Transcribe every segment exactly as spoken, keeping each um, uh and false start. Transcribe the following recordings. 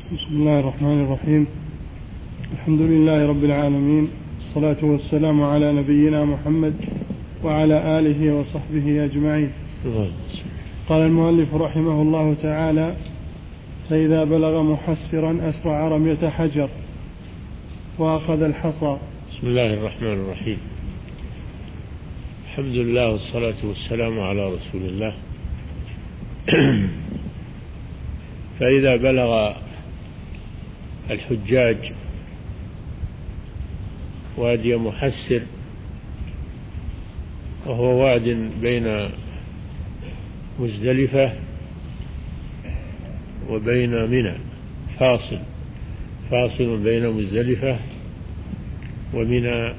بسم الله الرحمن الرحيم. الحمد لله رب العالمين، الصلاة والسلام على نبينا محمد وعلى آله وصحبه أجمعين. قال المؤلف رحمه الله تعالى: فإذا بلغ محسرا أسرع رمية حجر وأخذ الحصى. بسم الله الرحمن الرحيم. الحمد لله والصلاة والسلام على رسول الله. فإذا بلغ الحجاج وادي محسر، وهو واد بين مزدلفة وبين منى، فاصل فاصل بين مزدلفة ومنى،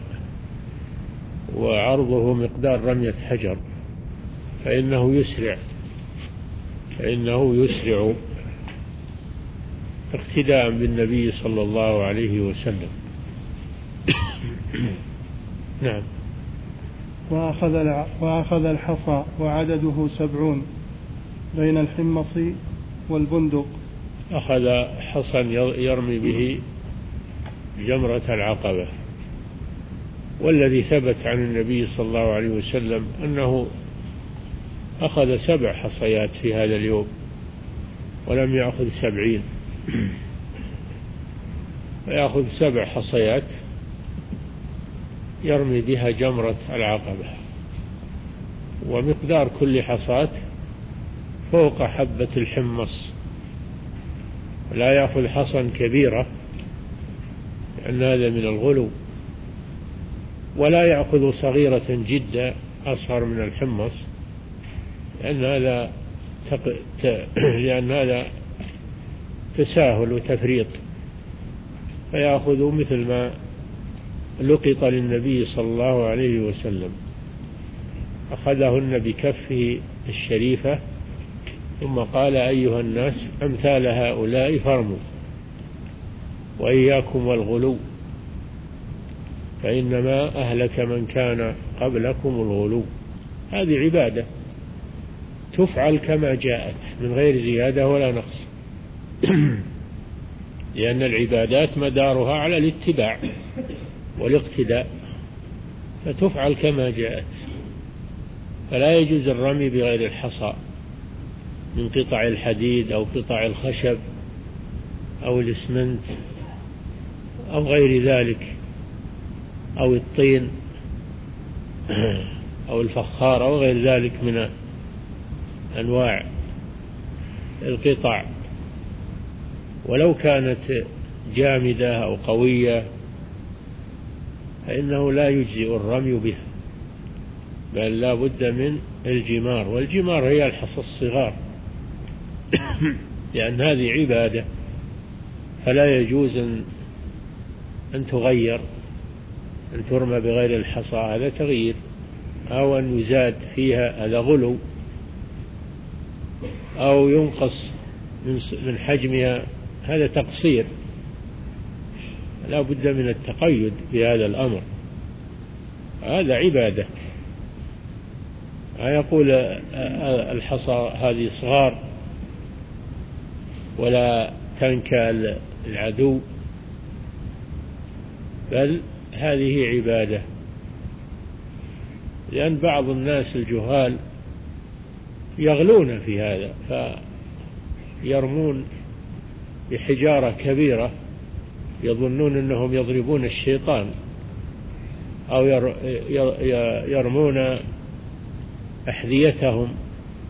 وعرضه مقدار رمية حجر، فإنه يسرع فإنه يسرع اقتداء بالنبي صلى الله عليه وسلم. نعم. وأخذ وأخذ الحصى وعدده سبعون بين الحمص والبندق. أخذ حصى يرمي به جمرة العقبة، والذي ثبت عن النبي صلى الله عليه وسلم أنه أخذ سبع حصيات في هذا اليوم ولم يأخذ سبعين، فيأخذ سبع حصيات يرمي بها جمرة العقبة، ومقدار كل حصاة فوق حبة الحمص، لا يأخذ حصا كبيرة لأن هذا من الغلو، ولا يأخذ صغيرة جدا أصغر من الحمص لأن هذا تق... ت... لأن هذا تساهل وتفريط، فيأخذ مثل ما لقط للنبي صلى الله عليه وسلم، أخذهن بكفه الشريفة ثم قال: أيها الناس أمثال هؤلاء فارموا، وإياكم والغلو، فإنما أهلك من كان قبلكم الغلو. هذه عبادة تفعل كما جاءت من غير زيادة ولا نقص، لأن العبادات مدارها على الاتباع والاقتداء، فتفعل كما جاءت، فلا يجوز الرمي بغير الحصى من قطع الحديد أو قطع الخشب أو الإسمنت أو غير ذلك، أو الطين أو الفخار أو غير ذلك من أنواع القطع، ولو كانت جامدة أو قوية فإنه لا يجزئ الرمي بها، بل لا بد من الجمار، والجمار هي الحصى الصغار لأن هذه عبادة، فلا يجوز أن تغير، أن ترمى بغير الحصى، هذا تغيير، أو أن يزاد فيها، هذا غلو، أو ينقص من حجمها، هذا تقصير. لا بد من التقيد بهذا الأمر، هذا عبادة. يقول الحصى هذه صغار ولا تنكى العدو، بل هذه عبادة، لأن بعض الناس الجهال يغلون في هذا، فيرمون بحجارة كبيرة يظنون أنهم يضربون الشيطان، أو يرمون أحذيتهم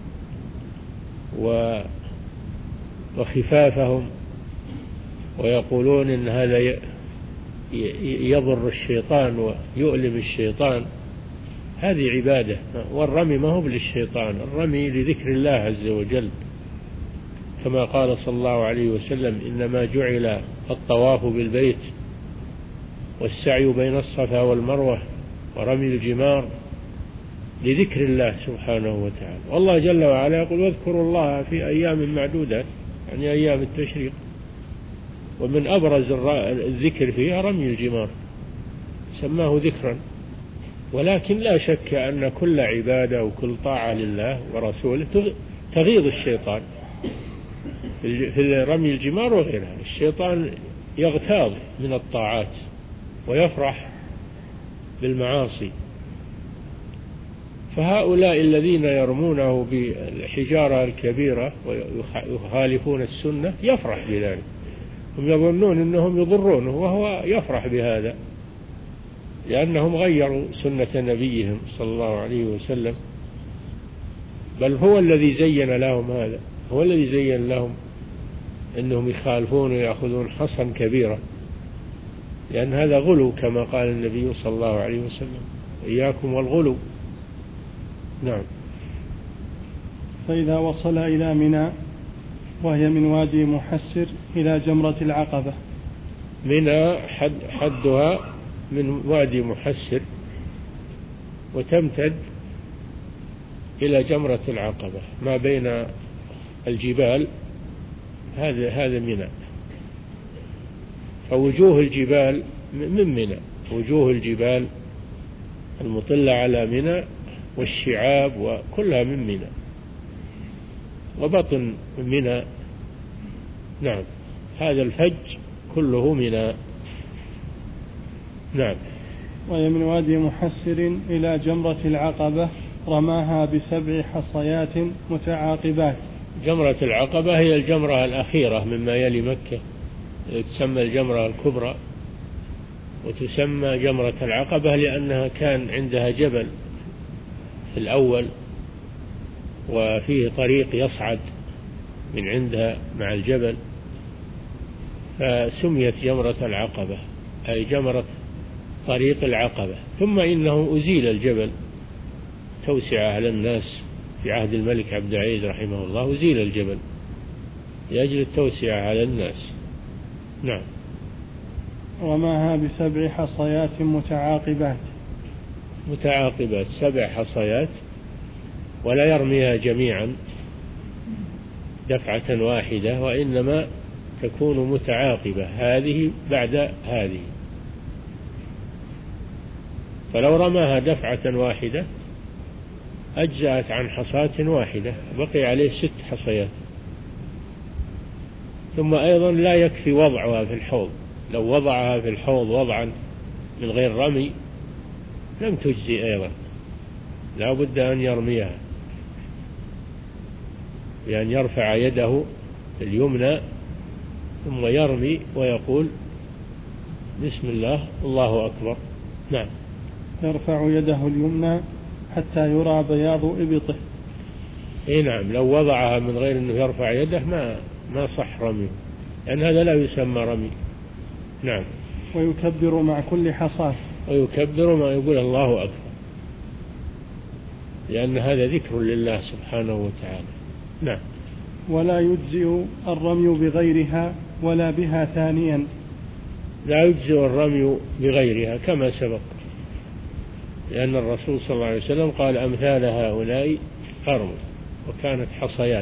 وخفافهم ويقولون إن هذا يضر الشيطان ويؤلم الشيطان. هذه عبادة، والرمي ما هو للشيطان، الرمي لذكر الله عز وجل، كما قال صلى الله عليه وسلم: إنما جعل الطواف بالبيت والسعي بين الصفا والمروة ورمي الجمار لذكر الله سبحانه وتعالى. والله جل وعلا يقول: واذكروا الله في أيام معدودات، يعني أيام التشريق، ومن أبرز الذكر فيها رمي الجمار، سماه ذكرا. ولكن لا شك أن كل عبادة وكل طاعة لله ورسوله تغيظ الشيطان، في رمي الجمار وغيرها. الشيطان يغتاظ من الطاعات ويفرح بالمعاصي، فهؤلاء الذين يرمونه بالحجارة الكبيرة ويخالفون السنة يفرح بذلك، هم يظنون أنهم يضرونه وهو يفرح بهذا، لأنهم غيروا سنة نبيهم صلى الله عليه وسلم، بل هو الذي زين لهم هذا، هو الذي زين لهم أنهم يخالفون ويأخذون حصا كبيرا، لأن هذا غلو كما قال النبي صلى الله عليه وسلم: إياكم والغلو. نعم. فإذا وصل إلى منى وهي من وادي محسر إلى جمرة العقبة. منى حد حدها من وادي محسر وتمتد إلى جمرة العقبة ما بين الجبال، هذا هذا منى. فوجوه الجبال من منى، وجوه الجبال المطلة على منى والشعاب وكلها من منى، وبطن منى. نعم، هذا الفج كله منى. نعم. وهي من وادي محسر إلى جمرة العقبة رماها بسبع حصيات متعاقبات. جمرة العقبة هي الجمرة الأخيرة مما يلي مكة، تسمى الجمرة الكبرى، وتسمى جمرة العقبة لأنها كان عندها جبل في الأول وفيه طريق يصعد من عندها مع الجبل، فسميت جمرة العقبة، أي جمرة طريق العقبة. ثم إنه أزيل الجبل توسعة على الناس في عهد الملك عبد العزيز رحمه الله، أزيل الجبل لأجل التوسعة على الناس. نعم. رماها بسبع حصيات متعاقبات. متعاقبات، سبع حصيات، ولا يرميها جميعا دفعة واحدة، وإنما تكون متعاقبة، هذه بعد هذه. فلو رماها دفعة واحدة أجزأت عن حصاة واحدة، بقي عليه ست حصيات. ثم أيضا لا يكفي وضعها في الحوض، لو وضعها في الحوض وضعا من غير رمي لم تجزي أيضا، لا بد أن يرميها، بأن يرفع يده اليمنى ثم يرمي ويقول بسم الله الله أكبر. نعم. يرفع يده اليمنى حتى يرى بياض إبطه. اي نعم، لو وضعها من غير أنه يرفع يده ما ما صح رمي، لأن هذا لا يسمى رمي. نعم. ويكبر مع كل حصاة. ويكبر ما يقول الله أكبر، لأن هذا ذكر لله سبحانه وتعالى. نعم. ولا يجزئ الرمي بغيرها ولا بها ثانيا. لا يجزئ الرمي بغيرها كما سبق، لأن الرسول صلى الله عليه وسلم قال أمثال هؤلاء قرن، وكانت حصيات.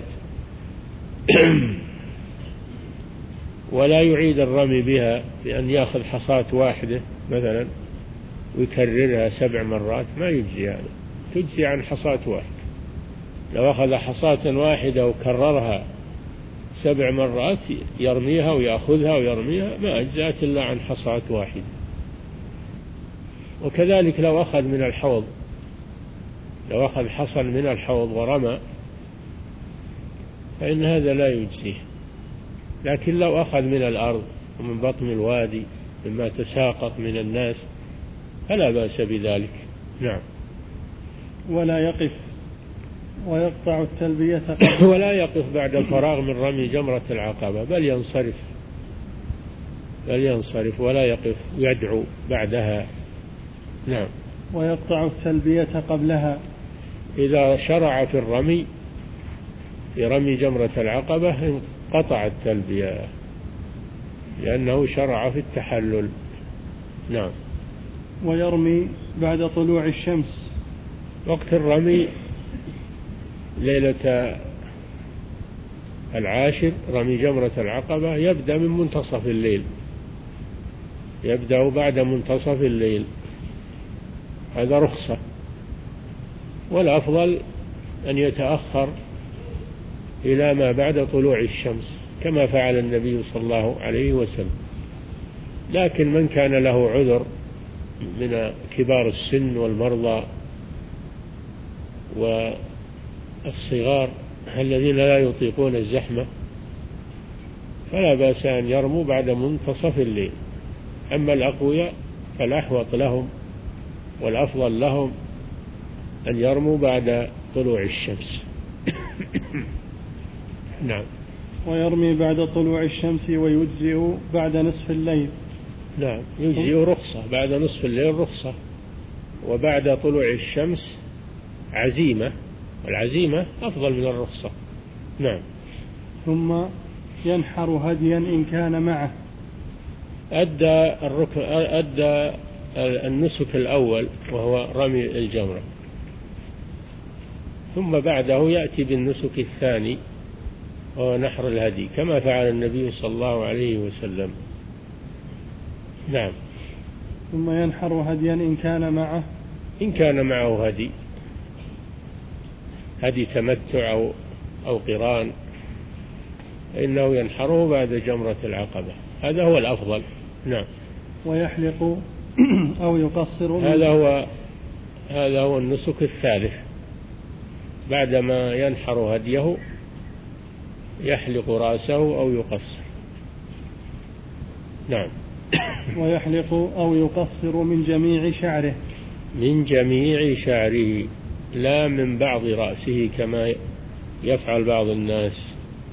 ولا يعيد الرمي بها بأن يأخذ حصاة واحدة مثلا ويكررها سبع مرات، ما يجزي هذا، تجزي عن حصاة واحدة. لو أخذ حصاة واحدة وكررها سبع مرات يرميها ويأخذها ويرميها ما أجزأت إلا عن حصاة واحدة. وكذلك لو أخذ من الحوض، لو أخذ حصا من الحوض ورمى فإن هذا لا يجزيه. لكن لو أخذ من الأرض ومن بطن الوادي مما تساقط من الناس فلا بأس بذلك. نعم. ولا يقف ويقطع التلبية ولا يقف بعد الفراغ من رمي جمرة العقبة، بل ينصرف بل ينصرف ولا يقف يدعو بعدها. نعم. ويقطع التلبية قبلها. إذا شرع في الرمي في رمي جمرة العقبة قطع التلبية لأنه شرع في التحلل. نعم. ويرمي بعد طلوع الشمس. وقت الرمي ليلة العاشر رمي جمرة العقبة يبدأ من منتصف الليل، يبدأ بعد منتصف الليل، هذا رخصة، والأفضل أن يتأخر إلى ما بعد طلوع الشمس، كما فعل النبي صلى الله عليه وسلم. لكن من كان له عذر من كبار السن والمرضى والصغار الذين لا يطيقون الزحمة فلا بأس أن يرموا بعد منتصف الليل. أما الأقوياء فالأحوط لهم والأفضل لهم أن يرموا بعد طلوع الشمس. نعم. ويرمي بعد طلوع الشمس ويجزئ بعد نصف الليل. نعم، يجزئ رخصة، بعد نصف الليل رخصة، وبعد طلوع الشمس عزيمة، والعزيمة أفضل من الرخصة. نعم. ثم ينحر هديا إن كان معه. أدى الركن أدى النسك الأول وهو رمي الجمرة، ثم بعده يأتي بالنسك الثاني وهو نحر الهدي كما فعل النبي صلى الله عليه وسلم. نعم. ثم ينحر هديا إن كان معه إن كان معه هدي هدي تمتع أو أو قران فإنه ينحره بعد جمرة العقبة، هذا هو الأفضل. نعم. ويحلق أو يقصر. هذا هو هذا هو النسك الثالث، بعدما ينحر هديه يحلق رأسه أو يقصر. نعم. ويحلق أو يقصر من جميع شعره. من جميع شعره، لا من بعض رأسه كما يفعل بعض الناس،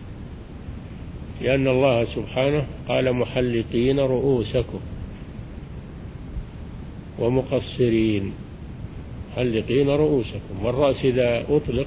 لأن الله سبحانه قال محلقين رؤوسكم ومقصرين، محلقين رؤوسكم، والرأس إذا أطلق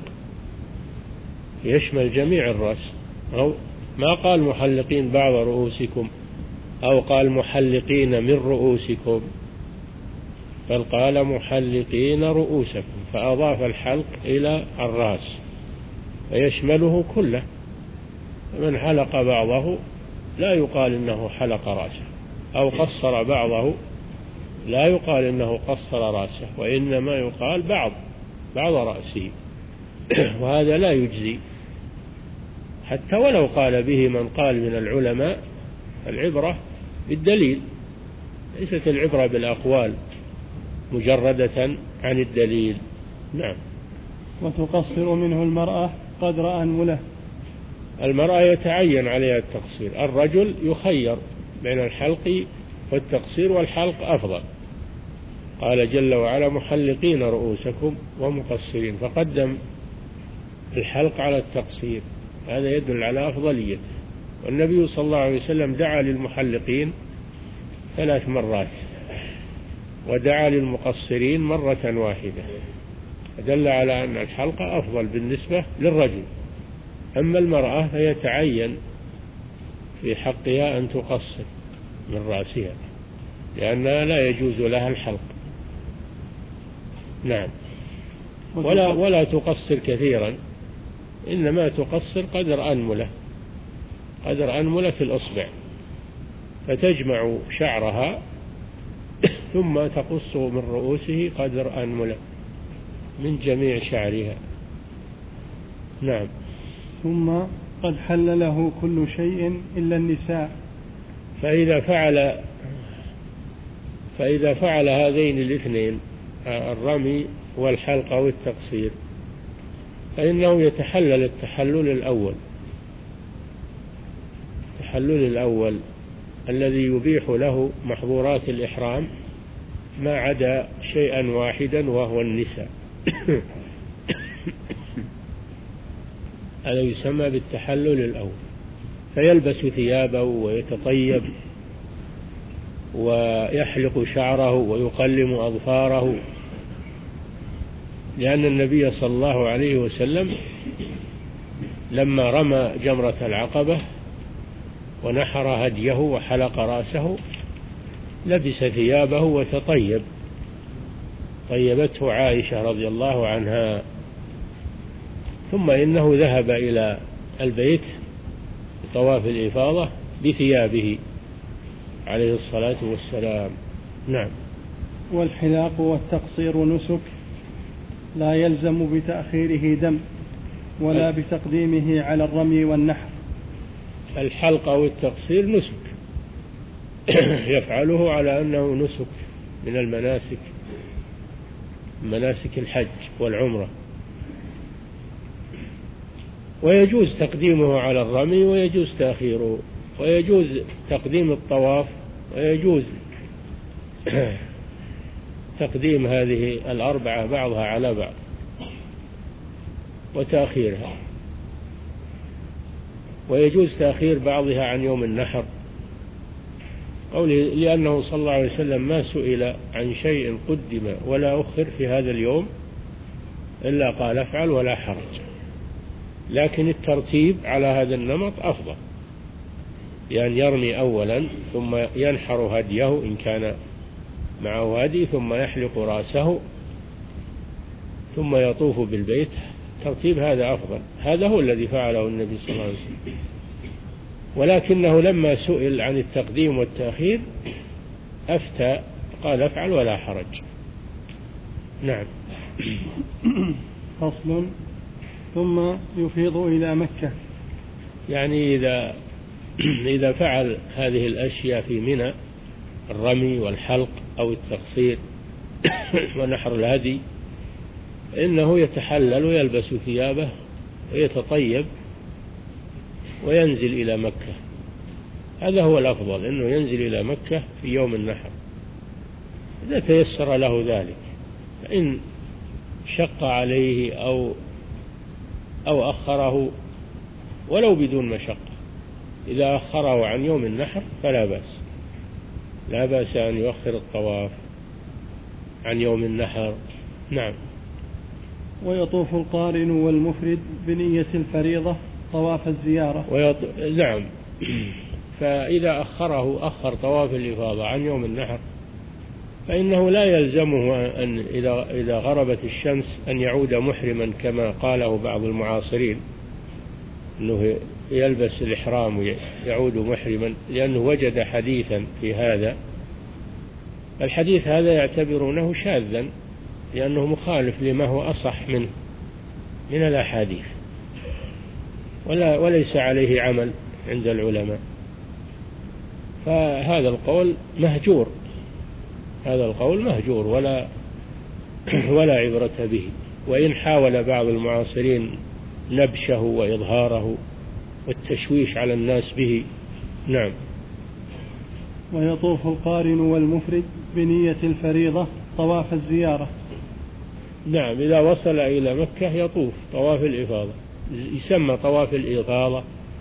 يشمل جميع الرأس، أو ما قال محلقين بعض رؤوسكم أو قال محلقين من رؤوسكم، بل قال محلقين رؤوسكم، فأضاف الحلق إلى الرأس فيشمله كله. من حلق بعضه لا يقال إنه حلق رأسه، أو قصر بعضه لا يقال إنه قصر رأسه، وإنما يقال بعض بعض رأسه، وهذا لا يجزي حتى ولو قال به من قال من العلماء. العبرة بالدليل، ليست العبرة بالأقوال مجردة عن الدليل. نعم. وتقصر منه المرأة قدر أنملة. المرأة يتعين عليها التقصير، الرجل يخير بين الحلق والتقصير، والحلق أفضل. قال جل وعلا محلقين رؤوسكم ومقصرين، فقدم الحلق على التقصير، هذا يدل على أفضليته. والنبي صلى الله عليه وسلم دعا للمحلقين ثلاث مرات ودعا للمقصرين مرة واحدة، دل على أن الحلق أفضل بالنسبة للرجل. أما المرأة فيتعين في حقها أن تقصر من رأسها، لأنها لا يجوز لها الحلق. نعم. ولا, ولا تقصر كثيرا، إنما تقصر قدر أنملة، قدر أنملة الأصبع، فتجمع شعرها ثم تقص من رؤوسه قدر أنملة من جميع شعرها. نعم. ثم قد حل له كل شيء إلا النساء. فإذا فعل فإذا فعل هذين الاثنين، الرمي والحلق والتقصير، فإنه يتحلل التحلل الأول التحلل الأول الذي يبيح له محظورات الإحرام ما عدا شيئا واحدا وهو النساء. هذا يسمى بالتحلل الأول، فيلبس ثيابه ويتطيب ويحلق شعره ويقلم أظفاره، لأن النبي صلى الله عليه وسلم لما رمى جمرة العقبة ونحر هديه وحلق رأسه لبس ثيابه وتطيب، طيبته عائشة رضي الله عنها، ثم إنه ذهب إلى البيت طواف الإفاضة بثيابه عليه الصلاة والسلام. نعم. والحلاق والتقصير نسك لا يلزم بتأخيره دم ولا بتقديمه على الرمي والنحر. الحلق أو التقصير نسك يفعله على أنه نسك من المناسك، مناسك الحج والعمرة. ويجوز تقديمه على الرمي ويجوز تأخيره، ويجوز تقديم الطواف، ويجوز تقديم هذه الأربعة بعضها على بعض وتأخيرها، ويجوز تأخير بعضها عن يوم النحر، قوله لأنه صلى الله عليه وسلم ما سئل عن شيء قدم ولا أخر في هذا اليوم إلا قال افعل ولا حرج. لكن الترتيب على هذا النمط أفضل، يعني يرمي أولا ثم ينحر هديه إن كان معه هدي، ثم يحلق رأسه ثم يطوف بالبيت. ترتيب هذا أفضل، هذا هو الذي فعله النبي صلى الله عليه وسلم. ولكنه لما سئل عن التقديم والتأخير أفتى قال افعل ولا حرج. نعم. فصل. ثم يفيض إلى مكة. يعني إذا إذا فعل هذه الأشياء في منى، الرمي والحلق أو التقصير ونحر الهدي، إنه يتحلل ويلبس ثيابه ويتطيب وينزل إلى مكة. هذا هو الأفضل، أنه ينزل إلى مكة في يوم النحر إذا تيسر له ذلك. فإن شق عليه أو أو أخره ولو بدون مشقة، إذا أخره عن يوم النحر فلا بأس، لا بأس أن يؤخر الطواف عن يوم النحر. نعم. ويطوف القارن والمفرد بنية الفريضة طواف الزيارة. ويط... نعم. فإذا أخره أخر طواف الإفاضة عن يوم النحر فإنه لا يلزمه أن إذا إذا غربت الشمس أن يعود محرما كما قاله بعض المعاصرين، أنه يلبس الإحرام ويعود محرما، لأنه وجد حديثا في هذا. الحديث هذا يعتبرونه شاذا لأنه مخالف لما هو أصح منه من الأحاديث، ولا وليس عليه عمل عند العلماء، فهذا القول مهجور، هذا القول مهجور ولا ولا عبرة به. وإن حاول بعض المعاصرين نبشه وإظهاره والتشويش على الناس به. نعم. ويطوف القارن والمفرد بنية الفريضة طواف الزيارة. نعم. إذا وصل إلى مكة يطوف طواف الإفاضة، يسمى طواف الإفاضة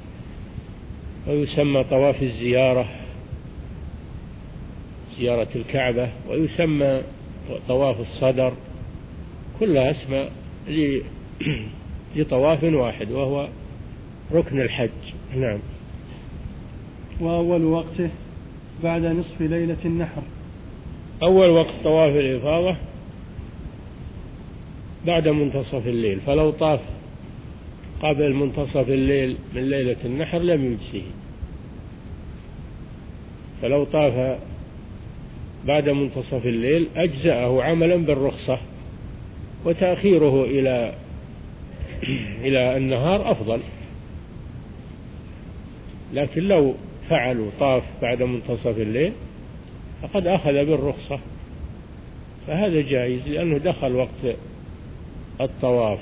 ويسمى طواف الزيارة، زيارة الكعبة، ويسمى طواف الصدر، كلها اسماء لطواف واحد وهو ركن الحج. نعم. وأول وقته بعد نصف ليلة النحر. أول وقت طواف الإفاضة بعد منتصف الليل، فلو طاف قبل منتصف الليل من ليلة النحر لم يجزه، فلو طاف بعد منتصف الليل أجزأه عملا بالرخصة، وتأخيره إلى إلى النهار أفضل. لكن لو فعلوا طاف بعد منتصف الليل فقد أخذ بالرخصة، فهذا جائز لأنه دخل وقت الطواف.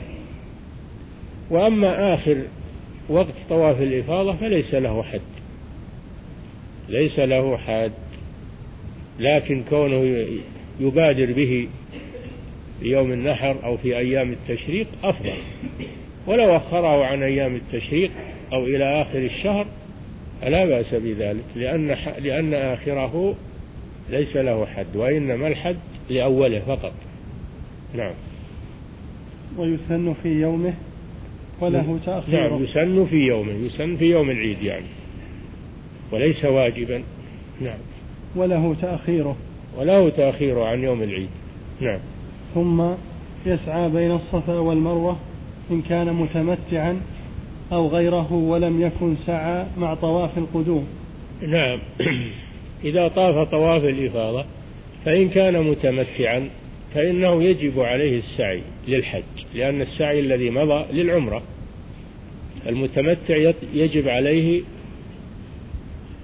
وأما آخر وقت طواف الإفاضة فليس له حد، ليس له حد، لكن كونه يبادر به في يوم النحر أو في أيام التشريق أفضل، ولو أخره عن أيام التشريق أو إلى آخر الشهر فلا بأس بذلك، لأن لأن آخره ليس له حد، وإنما الحد لأوله فقط. نعم. ويسن في يومه وله تأخيره. نعم. يسن في يومه، يسن في يوم العيد يعني، وليس واجبا. نعم. وله تأخيره. وله تأخيره عن يوم العيد. نعم. ثم يسعى بين الصفا والمروة إن كان متمتعا أو غيره ولم يكن سعى مع طواف القدوم. نعم. إذا طاف طواف الإفاضة فإن كان متمتعا فإنه يجب عليه السعي للحج، لأن السعي الذي مضى للعمرة. المتمتع يجب عليه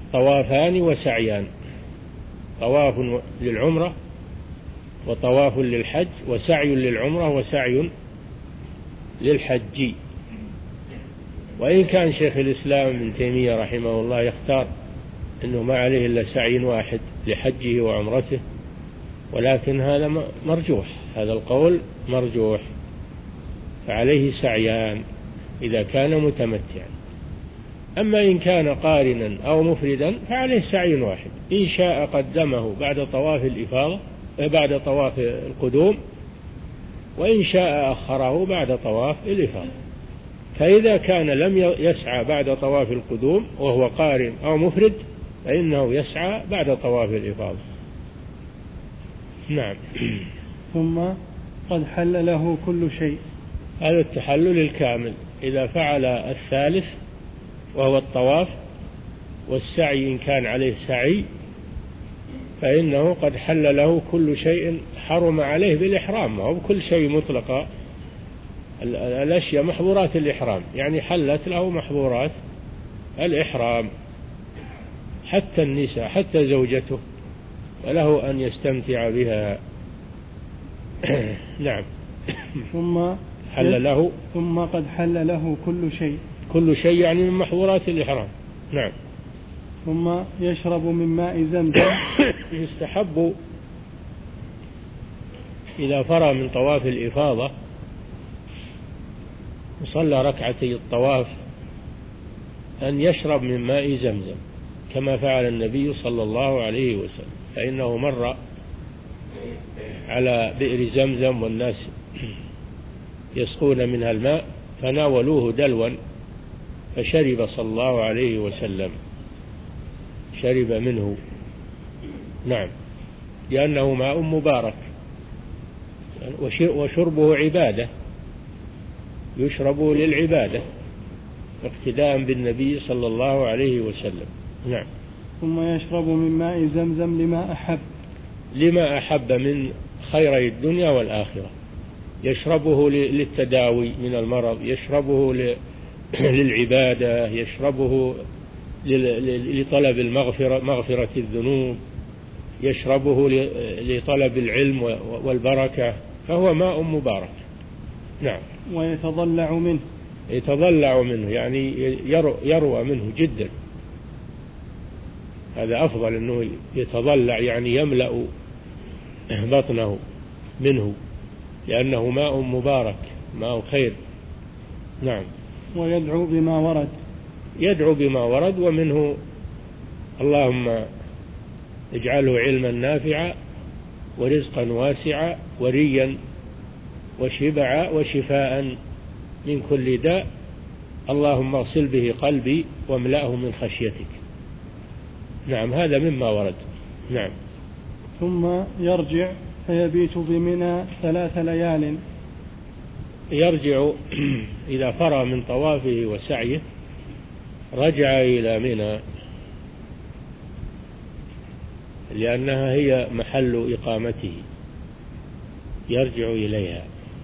طوافان وسعيان، طواف للعمرة وطواف للحج، وسعي للعمرة وسعي للحج. وإن كان شيخ الإسلام ابن تيمية رحمه الله يختار أنه ما عليه إلا سعي واحد لحجه وعمرته، ولكن هذا مرجوح، هذا القول مرجوح، فعليه سعيان إذا كان متمتعا. أما إن كان قارنا أو مفردا فعليه سعي واحد، إن شاء قدمه بعد طواف الإفاضة بعد طواف القدوم، وإن شاء أخره بعد طواف الإفاضة. فإذا كان لم يسعى بعد طواف القدوم وهو قارن أو مفرد فإنه يسعى بعد طواف الإفاضة. نعم. ثم قد حل له كل شيء، هذا التحلل الكامل. إذا فعل الثالث وهو الطواف والسعي إن كان عليه سعي فإنه قد حل له كل شيء حرم عليه بالإحرام، وهو كل شيء مطلقا، الأشياء محظورات الإحرام، يعني حلت له محظورات الإحرام، حتى النساء حتى زوجته وله أن يستمتع بها. نعم. ثم حل له ثم قد حل له كل شيء، كل شيء يعني من محظورات الإحرام. نعم. ثم يشرب من ماء زمزم. يستحب إذا فرغ من طواف الإفاضة وصلى ركعتي الطواف أن يشرب من ماء زمزم كما فعل النبي صلى الله عليه وسلم، فإنه مر على بئر زمزم والناس يسقون منها الماء فناولوه دلوا فشرب صلى الله عليه وسلم، شرب منه. نعم، لأنه ماء مبارك وشربه عبادة، يشرب للعبادة اقتداء بالنبي صلى الله عليه وسلم. نعم. ثم يشرب من ماء زمزم لما أحب، لما أحب من خيري الدنيا والآخرة، يشربه للتداوي من المرض، يشربه للعبادة، يشربه لطلب المغفرة مغفرة الذنوب، يشربه لطلب العلم والبركة، فهو ماء مبارك. نعم. ويتضلع منه، يتضلع منه يعني يروى منه جدا، هذا أفضل أنه يتضلع يعني يملأ بطنه منه، لأنه ماء مبارك ماء خير. نعم. ويدعو بما ورد، يدعو بما ورد، ومنه اللهم اجعله علما نافعا ورزقا واسعا وريا وشبعا وشفاء من كل داء، اللهم اغسل به قلبي واملأه من خشيتك. نعم، هذا مما ورد. نعم. ثم يرجع فيبيت بمنى ثلاث ليال. يرجع إذا فرغ من طوافه وسعيه رجع إلى منى، لأنها هي محل إقامته، يرجع إليها.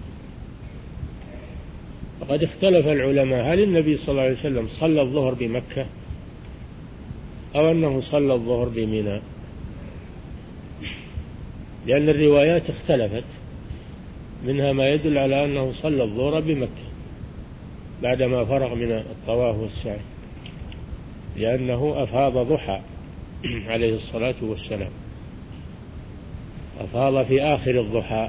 وقد اختلف العلماء هل النبي صلى الله عليه وسلم صلى الظهر بمكة أو أنه صلى الظهر بمنى، لأن الروايات اختلفت، منها ما يدل على أنه صلى الظهر بمكة بعدما فرغ من الطواف والسعي، لأنه أفاض ضحى عليه الصلاة والسلام، أفاض في آخر الضحى.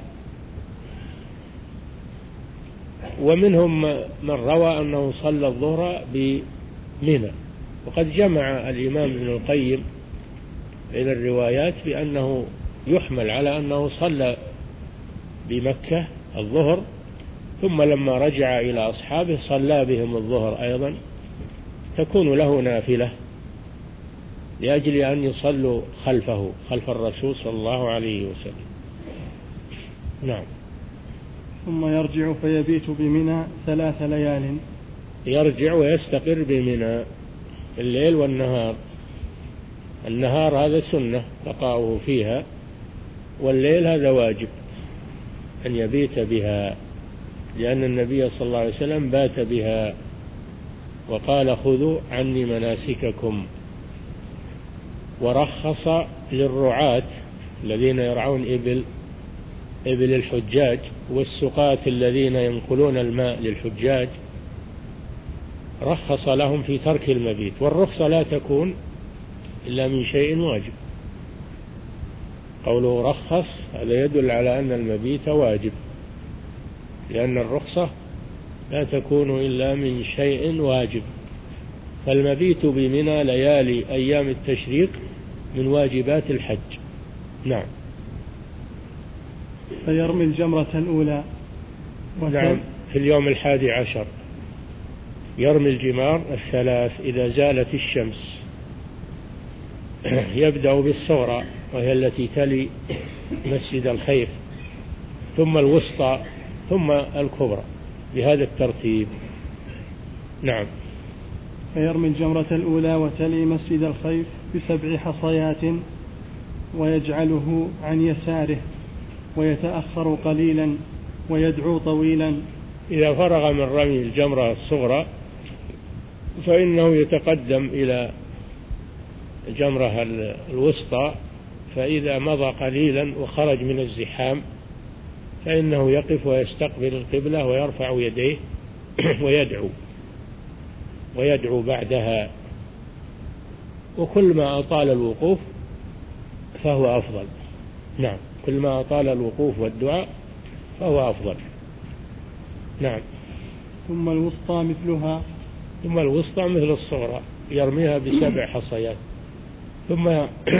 ومنهم من روى أنه صلى الظهر بمنى، وقد جمع الإمام ابن القيم بين الروايات بأنه يحمل على أنه صلى بمكة الظهر، ثم لما رجع إلى أصحابه صلى بهم الظهر أيضا، تكون له نافلة لأجل أن يصلوا خلفه خلف الرسول صلى الله عليه وسلم. نعم. ثم يرجع فيبيت بمنى ثلاث ليال. يرجع ويستقر بمنى الليل والنهار، النهار هذا سنة بقاؤه فيها، والليل هذا واجب أن يبيت بها، لأن النبي صلى الله عليه وسلم بات بها وقال خذوا عني مناسككم. ورخص للرعاة الذين يرعون إبل إبل الحجاج والسقاة الذين ينقلون الماء للحجاج، رخص لهم في ترك المبيت، والرخصة لا تكون إلا من شيء واجب. قوله رخص هذا يدل على أن المبيت واجب، لأن الرخصة لا تكون إلا من شيء واجب. فالمبيت بمنى ليالي أيام التشريق من واجبات الحج. نعم. فيرمي الجمرة الأولى. نعم، في اليوم الحادي عشر يرمي الجمار الثلاث إذا زالت الشمس. يبدأ بالصغرى وهي التي تلي مسجد الخيف، ثم الوسطى، ثم الكبرى، بهذا الترتيب. نعم. فيرمي الجمرة الأولى وتلي مسجد الخيف بسبع حصيات، ويجعله عن يساره، ويتأخر قليلا، ويدعو طويلا. إذا فرغ من رمي الجمرة الصغرى فإنه يتقدم إلى الجمرة الوسطى، فإذا مضى قليلا وخرج من الزحام فإنه يقف ويستقبل القبلة ويرفع يديه ويدعو ويدعو بعدها. وكل ما أطال الوقوف فهو أفضل. نعم، كل ما أطال الوقوف والدعاء فهو أفضل. نعم. ثم الوسطى مثلها. ثم الوسطى مثل الصغرى يرميها بسبع حصيات، ثم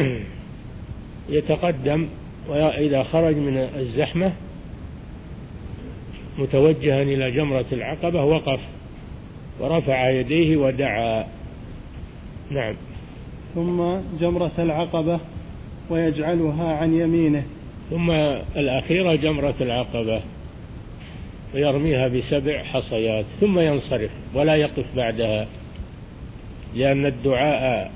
يتقدم، وإذا خرج من الزحمة متوجها إلى جمرة العقبة وقف ورفع يديه ودعا. نعم. ثم جمرة العقبة ويجعلها عن يمينه. ثم الأخيرة جمرة العقبة ويرميها بسبع حصيات، ثم ينصرف ولا يقف بعدها، لأن الدعاء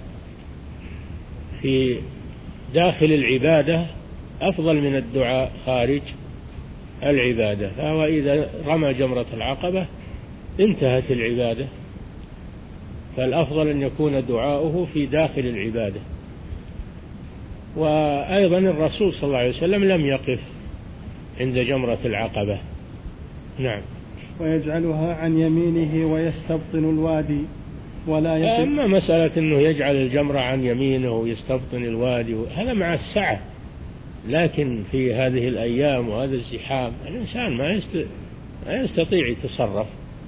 في داخل العبادة أفضل من الدعاء خارج العبادة. فهو إذا رمى جمرة العقبة انتهت العبادة، فالأفضل أن يكون دعاؤه في داخل العبادة. وأيضا الرسول صلى الله عليه وسلم لم يقف عند جمرة العقبة. نعم. ويجعلها عن يمينه ويستبطن الوادي ولا يقف. أما مسألة أنه يجعل الجمرة عن يمينه ويستبطن الوادي هذا مع السعة، لكن في هذه الأيام وهذا الزحام الإنسان ما يستطيع يتصرف،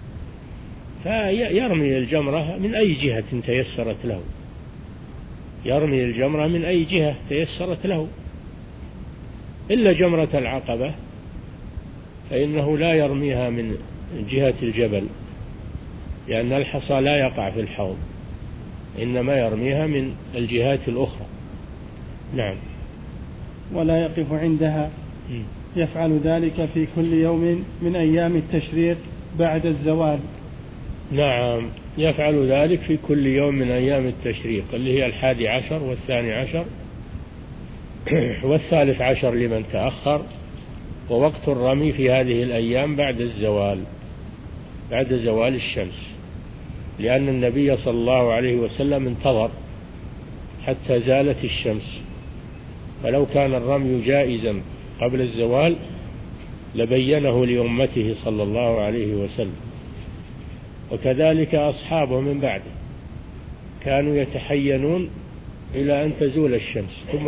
فيرمي الجمرة من أي جهة تيسرت له، يرمي الجمرة من أي جهة تيسرت له، إلا جمرة العقبة فإنه لا يرميها من جهة الجبل، لأن الحصى لا يقع في الحوض، إنما يرميها من الجهات الأخرى. نعم. ولا يقف عندها، يفعل ذلك في كل يوم من أيام التشريق بعد الزوال. نعم، يفعل ذلك في كل يوم من أيام التشريق اللي هي الحادي عشر والثاني عشر والثالث عشر لمن تأخر. ووقت الرمي في هذه الأيام بعد الزوال، بعد زوال الشمس، لأن النبي صلى الله عليه وسلم انتظر حتى زالت الشمس، فلو كان الرمي جائزا قبل الزوال لبينه لأمته صلى الله عليه وسلم. وكذلك أصحابه من بعده كانوا يتحينون إلى أن تزول الشمس ثم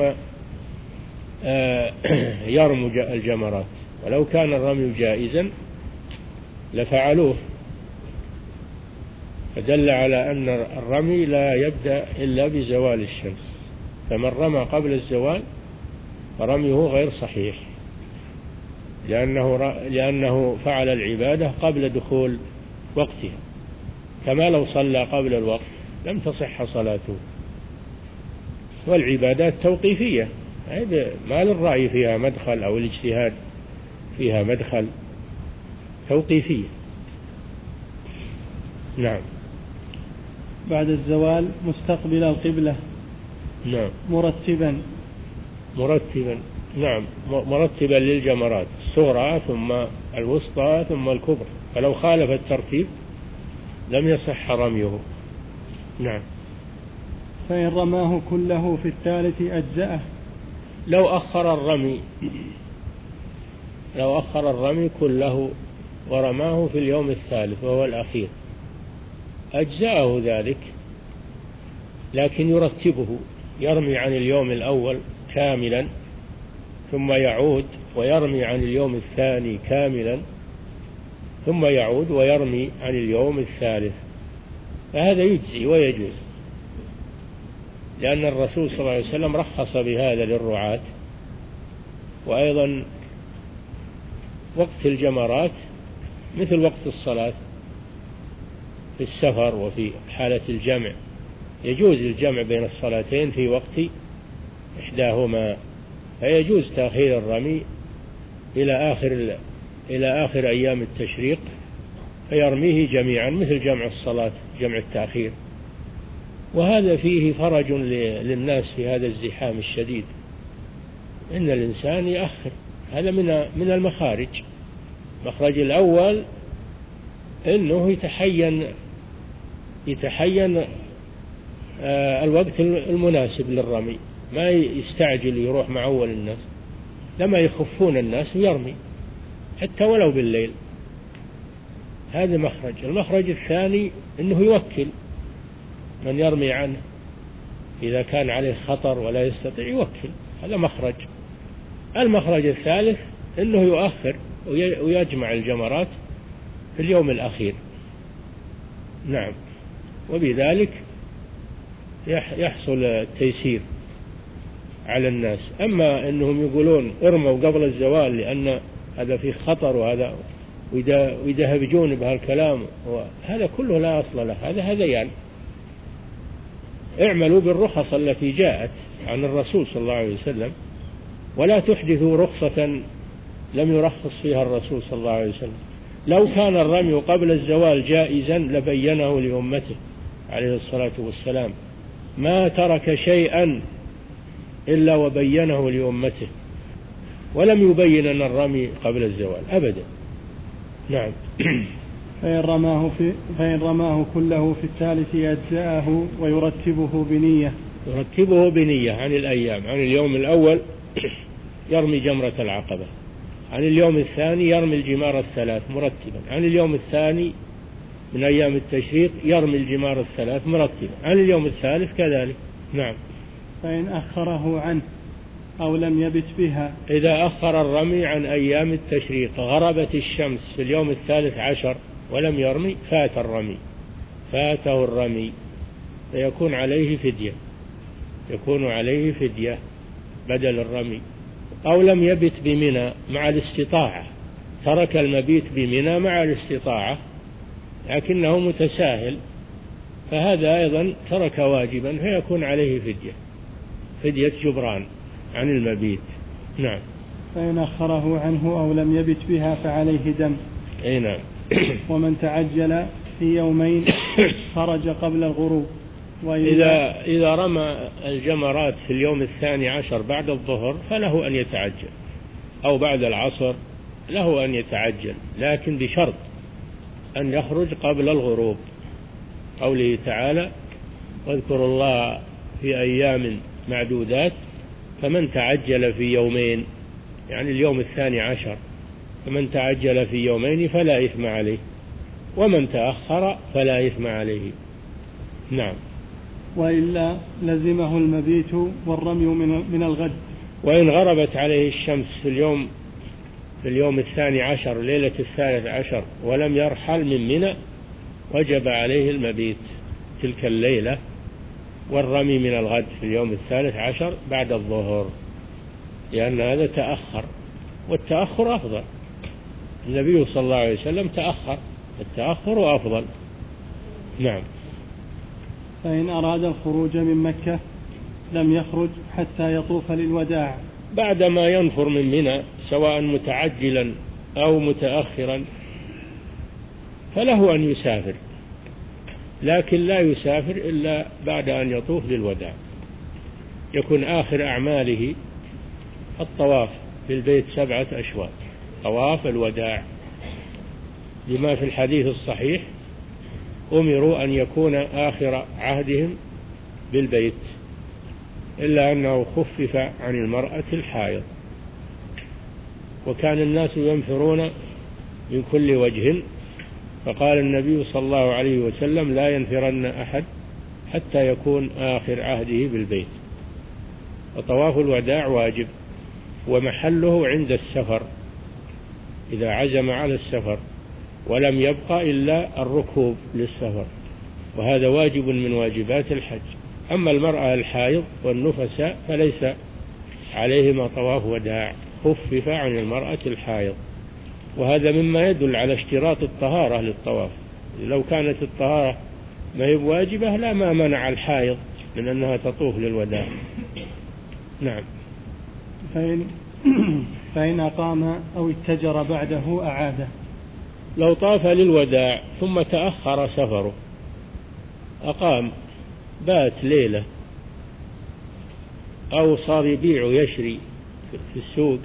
يرموا الجمرات، ولو كان الرمي جائزا لفعلوه، فدل على أن الرمي لا يبدأ إلا بزوال الشمس، فمن رمى قبل الزوال فرميه غير صحيح، لأنه, لأنه فعل العبادة قبل دخول وقتها، كما لو صلى قبل الوقت لم تصح صلاته. والعبادات توقيفية، ما للرأي فيها مدخل أو الاجتهاد فيها مدخل، توقيفية. نعم. بعد الزوال مستقبل القبلة. نعم. مرتبا مرتبا نعم، مرتبا للجمرات الصغرى ثم الوسطى ثم الكبرى، فلو خالف الترتيب لم يصح رميه. نعم. فإن رماه كله في الثالث أجزأه. لو أخر الرمي لو أخر الرمي كله ورماه في اليوم الثالث وهو الأخير أجزأه ذلك، لكن يرتبه، يرمي عن اليوم الأول كاملا ثم يعود ويرمي عن اليوم الثاني كاملا ثم يعود ويرمي عن اليوم الثالث، فهذا يجزي ويجوز، لأن الرسول صلى الله عليه وسلم رخص بهذا للرعاة. وأيضا وقت الجمرات مثل وقت الصلاة في السفر وفي حالة الجمع، يجوز الجمع بين الصلاتين في وقت إحداهما، فيجوز تأخير الرمي إلى آخر إلى آخر أيام التشريق فيرميه جميعا مثل جمع الصلاة جمع التأخير. وهذا فيه فرج للناس في هذا الزحام الشديد، إن الإنسان يأخر، هذا من من المخارج. مخرج الأول إنه يتحين يتحين الوقت المناسب للرمي، ما يستعجل يروح مع أول الناس، لما يخفون الناس ويرمي حتى ولو بالليل. هذا مخرج. المخرج الثاني إنه يوكل من يرمي عنه، إذا كان عليه خطر ولا يستطيع يوكل، هذا مخرج. المخرج الثالث إنه يؤخر ويجمع الجمرات في اليوم الأخير. نعم، وبذلك يحصل التيسير على الناس. أما أنهم يقولون ارموا قبل الزوال لأن هذا فيه خطر وهذا ويدهبجون بهالكلام، هذا كله لا أصل له، هذا هذيان. اعملوا بالرخص التي جاءت عن الرسول صلى الله عليه وسلم، ولا تحدثوا رخصة لم يرخص فيها الرسول صلى الله عليه وسلم. لو كان الرمي قبل الزوال جائزا لبينه لأمته عليه الصلاة والسلام، ما ترك شيئا إلا وبينه لأمته، ولم يبين أن الرمي قبل الزوال أبدا. نعم. فإن رماه, في فإن رماه كله في الثالث أجزأه ويرتبه بنية. يرتبه بنية عن الأيام، عن اليوم الأول يرمي جمرة العقبة، عن اليوم الثاني يرمي الجمار الثلاث مرتبا، عن اليوم الثاني من أيام التشريق يرمي الجمار الثلاث مرتبا، عن اليوم الثالث كذلك. نعم. فإن أخره عنه أو لم يبت بها. إذا أخر الرمي عن أيام التشريق، غربت الشمس في اليوم الثالث عشر ولم يرمي، فات الرمي فاته الرمي فيكون عليه فدية، يكون عليه فدية بدل الرمي. أو لم يبت بمنى مع الاستطاعة، ترك المبيت بمنى مع الاستطاعة لكنه متساهل، فهذا أيضا ترك واجبا فيكون عليه فدية، فدية جبران عن المبيت. نعم. فإن أخره عنه أو لم يبت بها فعليه دم. أي نعم. ومن تعجل في يومين خرج قبل الغروب. إذا إذا رمى الجمرات في اليوم الثاني عشر بعد الظهر فله أن يتعجل، أو بعد العصر له أن يتعجل، لكن بشرط أن يخرج قبل الغروب، قوله تعالى: واذكروا الله في أيام معدودات، فمن تعجل في يومين، يعني اليوم الثاني عشر، فمن تعجل في يومين فلا إثم عليه، ومن تأخر فلا إثم عليه. نعم. وإلا لزمه المبيت والرمي من الغد. وإن غربت عليه الشمس في اليوم في اليوم الثاني عشر ليلة الثالث عشر ولم يرحل من منى، وجب عليه المبيت تلك الليلة والرمي من الغد في اليوم الثالث عشر بعد الظهر، لأن هذا تأخر، والتأخر أفضل. النبي صلى الله عليه وسلم تأخر، التأخر أفضل. نعم. فإن أراد الخروج من مكة لم يخرج حتى يطوف للوداع. بعدما ينفر من منى سواء متعجلا أو متأخرا فله أن يسافر، لكن لا يسافر إلا بعد أن يطوف للوداع، يكون آخر أعماله الطواف بالبيت سبعة أشواط، طواف الوداع، لما في الحديث الصحيح: أمروا أن يكون آخر عهدهم بالبيت، إلا أنه خفف عن المرأة الحائض. وكان الناس ينفرون من كل وجه، فقال النبي صلى الله عليه وسلم لا ينفرن أحد حتى يكون آخر عهده بالبيت. وطواف الوداع واجب، ومحله عند السفر، إذا عزم على السفر ولم يبق إلا الركوب للسفر، وهذا واجب من واجبات الحج. أما المرأة الحائض والنفساء فليس عليهما طواف وداع، خفف عن المرأة الحائض. وهذا مما يدل على اشتراط الطهارة للطواف. لو كانت الطهارة ما هي واجبة لا ما منع الحائض من أنها تطوف للوداع. نعم. فإن, فإن أقام أو اتجر بعده أعاده. لو طاف للوداع ثم تأخر سفره، أقام بات ليلة أو صار يبيع ويشري في السوق،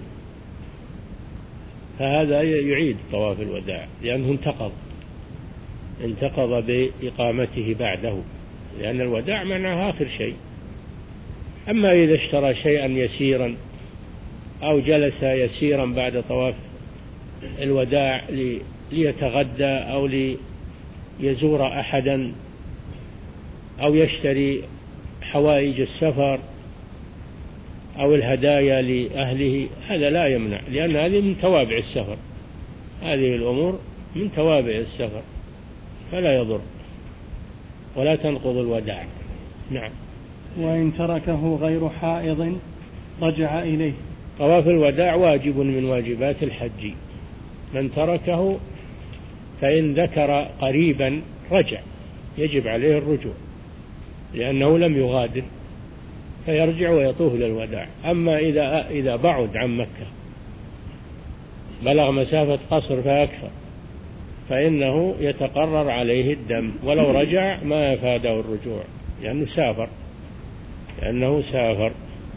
فهذا يعيد طواف الوداع، لأنه انتقض انتقض بإقامته بعده، لأن الوداع معناه آخر شيء. أما إذا اشترى شيئا يسيرا أو جلس يسيرا بعد طواف الوداع ليتغدى أو ليزور أحدا أو يشتري حوائج السفر أو الهدايا لأهله، هذا لا يمنع، لأن هذه من توابع السفر، هذه الأمور من توابع السفر فلا يضر ولا تنقض الوداع. نعم. وإن تركه غير حائض رجع إليه. طواف الوداع واجب من واجبات الحج، من تركه فإن ذكر قريبا رجع، يجب عليه الرجوع لأنه لم يغادر، فيرجع ويطوف للوداع. أما إذا إذا بعد عن مكة بلغ مسافة قصر فأكثر فإنه يتقرر عليه الدم، ولو رجع ما يفاده الرجوع لأنه سافر لأنه سافر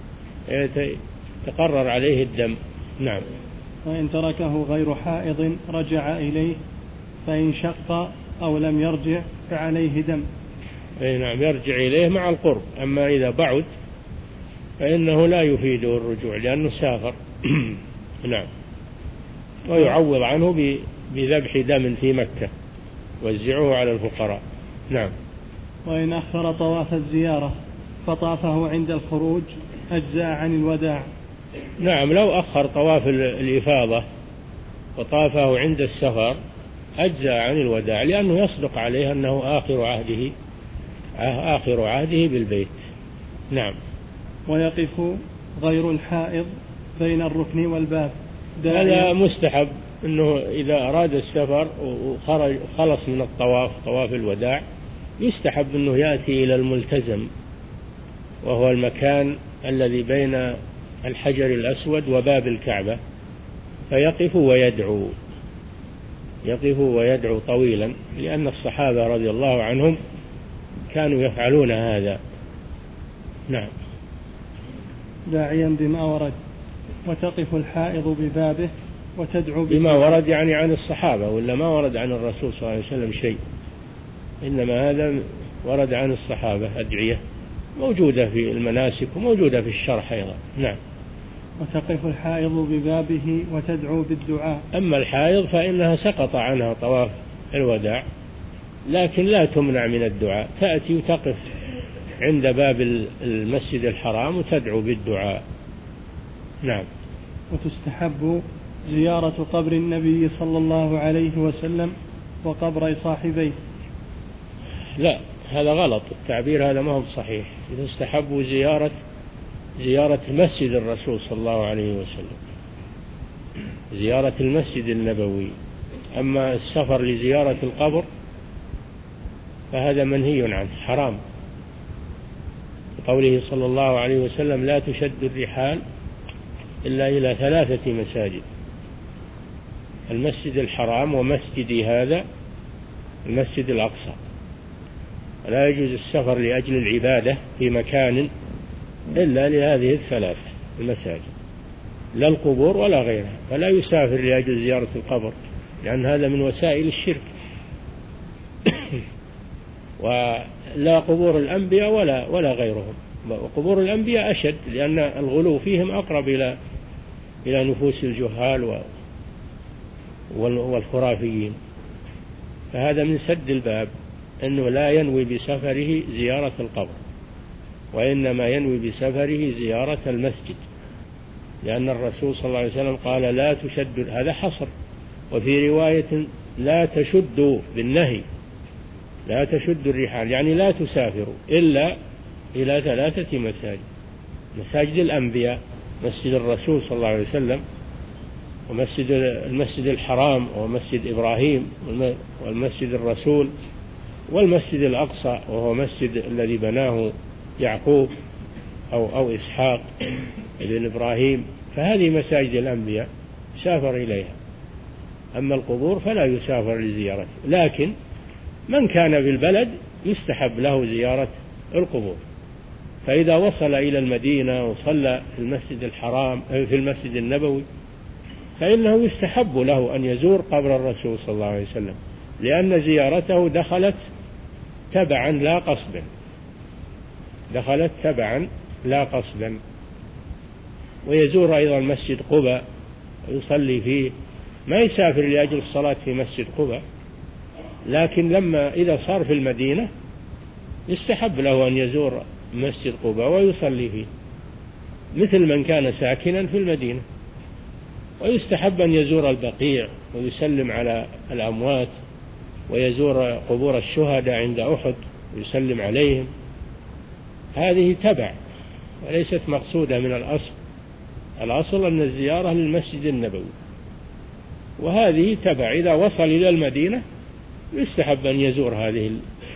يتقرر عليه الدم. نعم. وإن تركه غير حائض رجع إليه، فإن شق أو لم يرجع فعليه دم. أي نعم، يرجع إليه مع القرب. أما إذا بعد فإنه لا يفيده الرجوع لأنه سافر. نعم. ويعوض عنه بذبح دم في مكة وزعوه على الفقراء. نعم. وإن أخر طواف الزيارة فطافه عند الخروج أجزاء عن الوداع. نعم، لو أخر طواف الإفاضة وطافه عند السفر أجزاء عن الوداع، لأنه يصدق عليه أنه آخر عهده آخر عهده بالبيت. نعم. ويقف غير الحائض بين الركن والباب. هذا مستحب، أنه إذا أراد السفر وخرج خلص من الطواف طواف الوداع يستحب أنه يأتي إلى الملتزم، وهو المكان الذي بين الحجر الأسود وباب الكعبة، فيقف ويدعو يقف ويدعو طويلا، لأن الصحابة رضي الله عنهم كانوا يفعلون هذا. نعم. داعيا بما ورد. وتقف الحائض ببابه وتدعو بما ورد، يعني عن الصحابة، ولا ما ورد عن الرسول صلى الله عليه وسلم شيء، إنما هذا ورد عن الصحابة أدعية موجودة في المناسك وموجودة في الشرح أيضا. نعم. وتقف الحائض ببابه وتدعو بالدعاء. أما الحائض فإنها سقط عنها طواف الوداع، لكن لا تمنع من الدعاء، تأتي وتقف عند باب المسجد الحرام وتدعو بالدعاء. نعم. وتستحب زيارة قبر النبي صلى الله عليه وسلم وقبر صاحبيه. لا، هذا غلط، التعبير هذا ما هو صحيح. تستحب زيارة زيارة مسجد الرسول صلى الله عليه وسلم، زيارة المسجد النبوي. أما السفر لزيارة القبر فهذا منهي عنه، حرام. قوله صلى الله عليه وسلم لا تشد الرحال إلا إلى ثلاثة مساجد: المسجد الحرام ومسجدي هذا المسجد الأقصى. لا يجوز السفر لأجل العبادة في مكان إلا لهذه الثلاثة المساجد، لا القبور ولا غيرها. فلا يسافر لأجل زيارة القبر، لأن هذا من وسائل الشرك. ولا قبور الأنبياء ولا ولا غيرهم. وقبور الأنبياء أشد، لأن الغلو فيهم أقرب إلى إلى نفوس الجهال والخرافيين. فهذا من سد الباب، أنه لا ينوي بسفره زيارة القبر، وإنما ينوي بسفره زيارة المسجد، لأن الرسول صلى الله عليه وسلم قال لا تشد، هذا حصر. وفي رواية لا تشد بالنهي، لا تشد الرحال، يعني لا تسافروا إلا إلى ثلاثة مساجد: مساجد الأنبياء، مسجد الرسول صلى الله عليه وسلم، ومسجد المسجد الحرام ومسجد إبراهيم والمسجد الرسول، والمسجد الأقصى وهو مسجد الذي بناه يعقوب أو أو إسحاق ابن إبراهيم. فهذه مساجد الأنبياء سافر إليها. أما القبور فلا يسافر لزيارته، لكن من كان في البلد يستحب له زيارة القبور. فإذا وصل إلى المدينة وصلى في المسجد الحرام في المسجد النبوي فإنه يستحب له أن يزور قبر الرسول صلى الله عليه وسلم، لأن زيارته دخلت تبعا لا قصدا، دخلت تبعا لا قصدا. ويزور أيضا مسجد قباء ويصلي فيه، ما يسافر لأجل الصلاة في مسجد قباء، لكن لما إذا صار في المدينة يستحب له أن يزور مسجد قباء ويصلي فيه مثل من كان ساكنا في المدينة. ويستحب أن يزور البقيع ويسلم على الأموات، ويزور قبور الشهداء عند أحد ويسلم عليهم. هذه تبع وليست مقصودة من الأصل. الأصل أن الزيارة للمسجد النبوي، وهذه تبع. إذا وصل إلى المدينة يستحب أن يزور هذه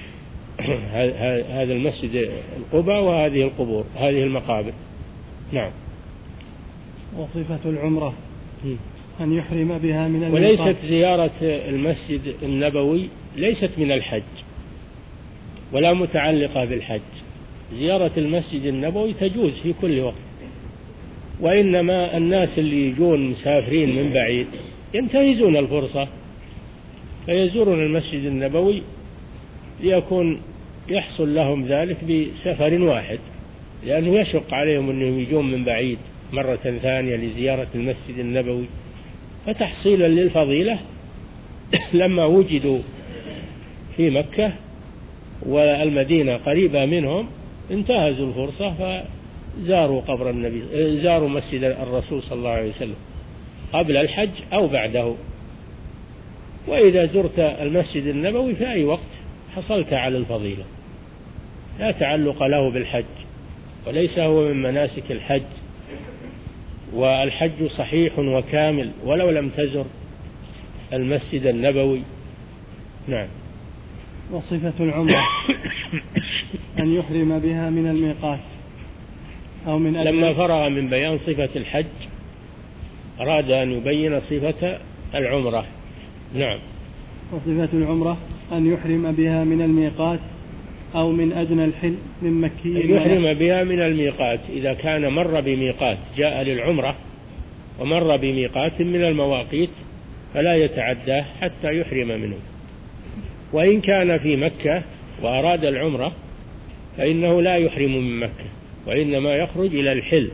هذا المسجد القباء وهذه القبور، هذه المقابر. نعم. وصفة العمرة أن يحرم بها من الميقات. وليست زيارة المسجد النبوي ليست من الحج ولا متعلقة بالحج. زيارة المسجد النبوي تجوز في كل وقت، وإنما الناس اللي يجون مسافرين من بعيد ينتهزون الفرصة فيزورون المسجد النبوي ليكون يحصل لهم ذلك بسفر واحد، لأنه يشق عليهم أنهم يجون من بعيد مرة ثانية لزيارة المسجد النبوي. فتحصيلا للفضيلة لما وجدوا في مكة والمدينة قريبة منهم انتهزوا الفرصة فزاروا قبر النبي، زاروا مسجد الرسول صلى الله عليه وسلم قبل الحج أو بعده. وإذا زرت المسجد النبوي في أي وقت حصلت على الفضيلة، لا تعلق له بالحج، وليس هو من مناسك الحج، والحج صحيح وكامل ولو لم تزر المسجد النبوي. نعم. وصفة العمرة أن يحرم بها من الميقات أو من أجل. لما فرغ من بيان صفة الحج أراد أن يبين صفة العمرة. نعم. وصفة العمرة أن يحرم بها من الميقات أو من أدنى الحل من مكي. يحرم بها من الميقات إذا كان مر بميقات، جاء للعمرة ومر بميقات من المواقيت فلا يتعداه حتى يحرم منه. وإن كان في مكة وأراد العمرة فإنه لا يحرم من مكة، وإنما يخرج إلى الحل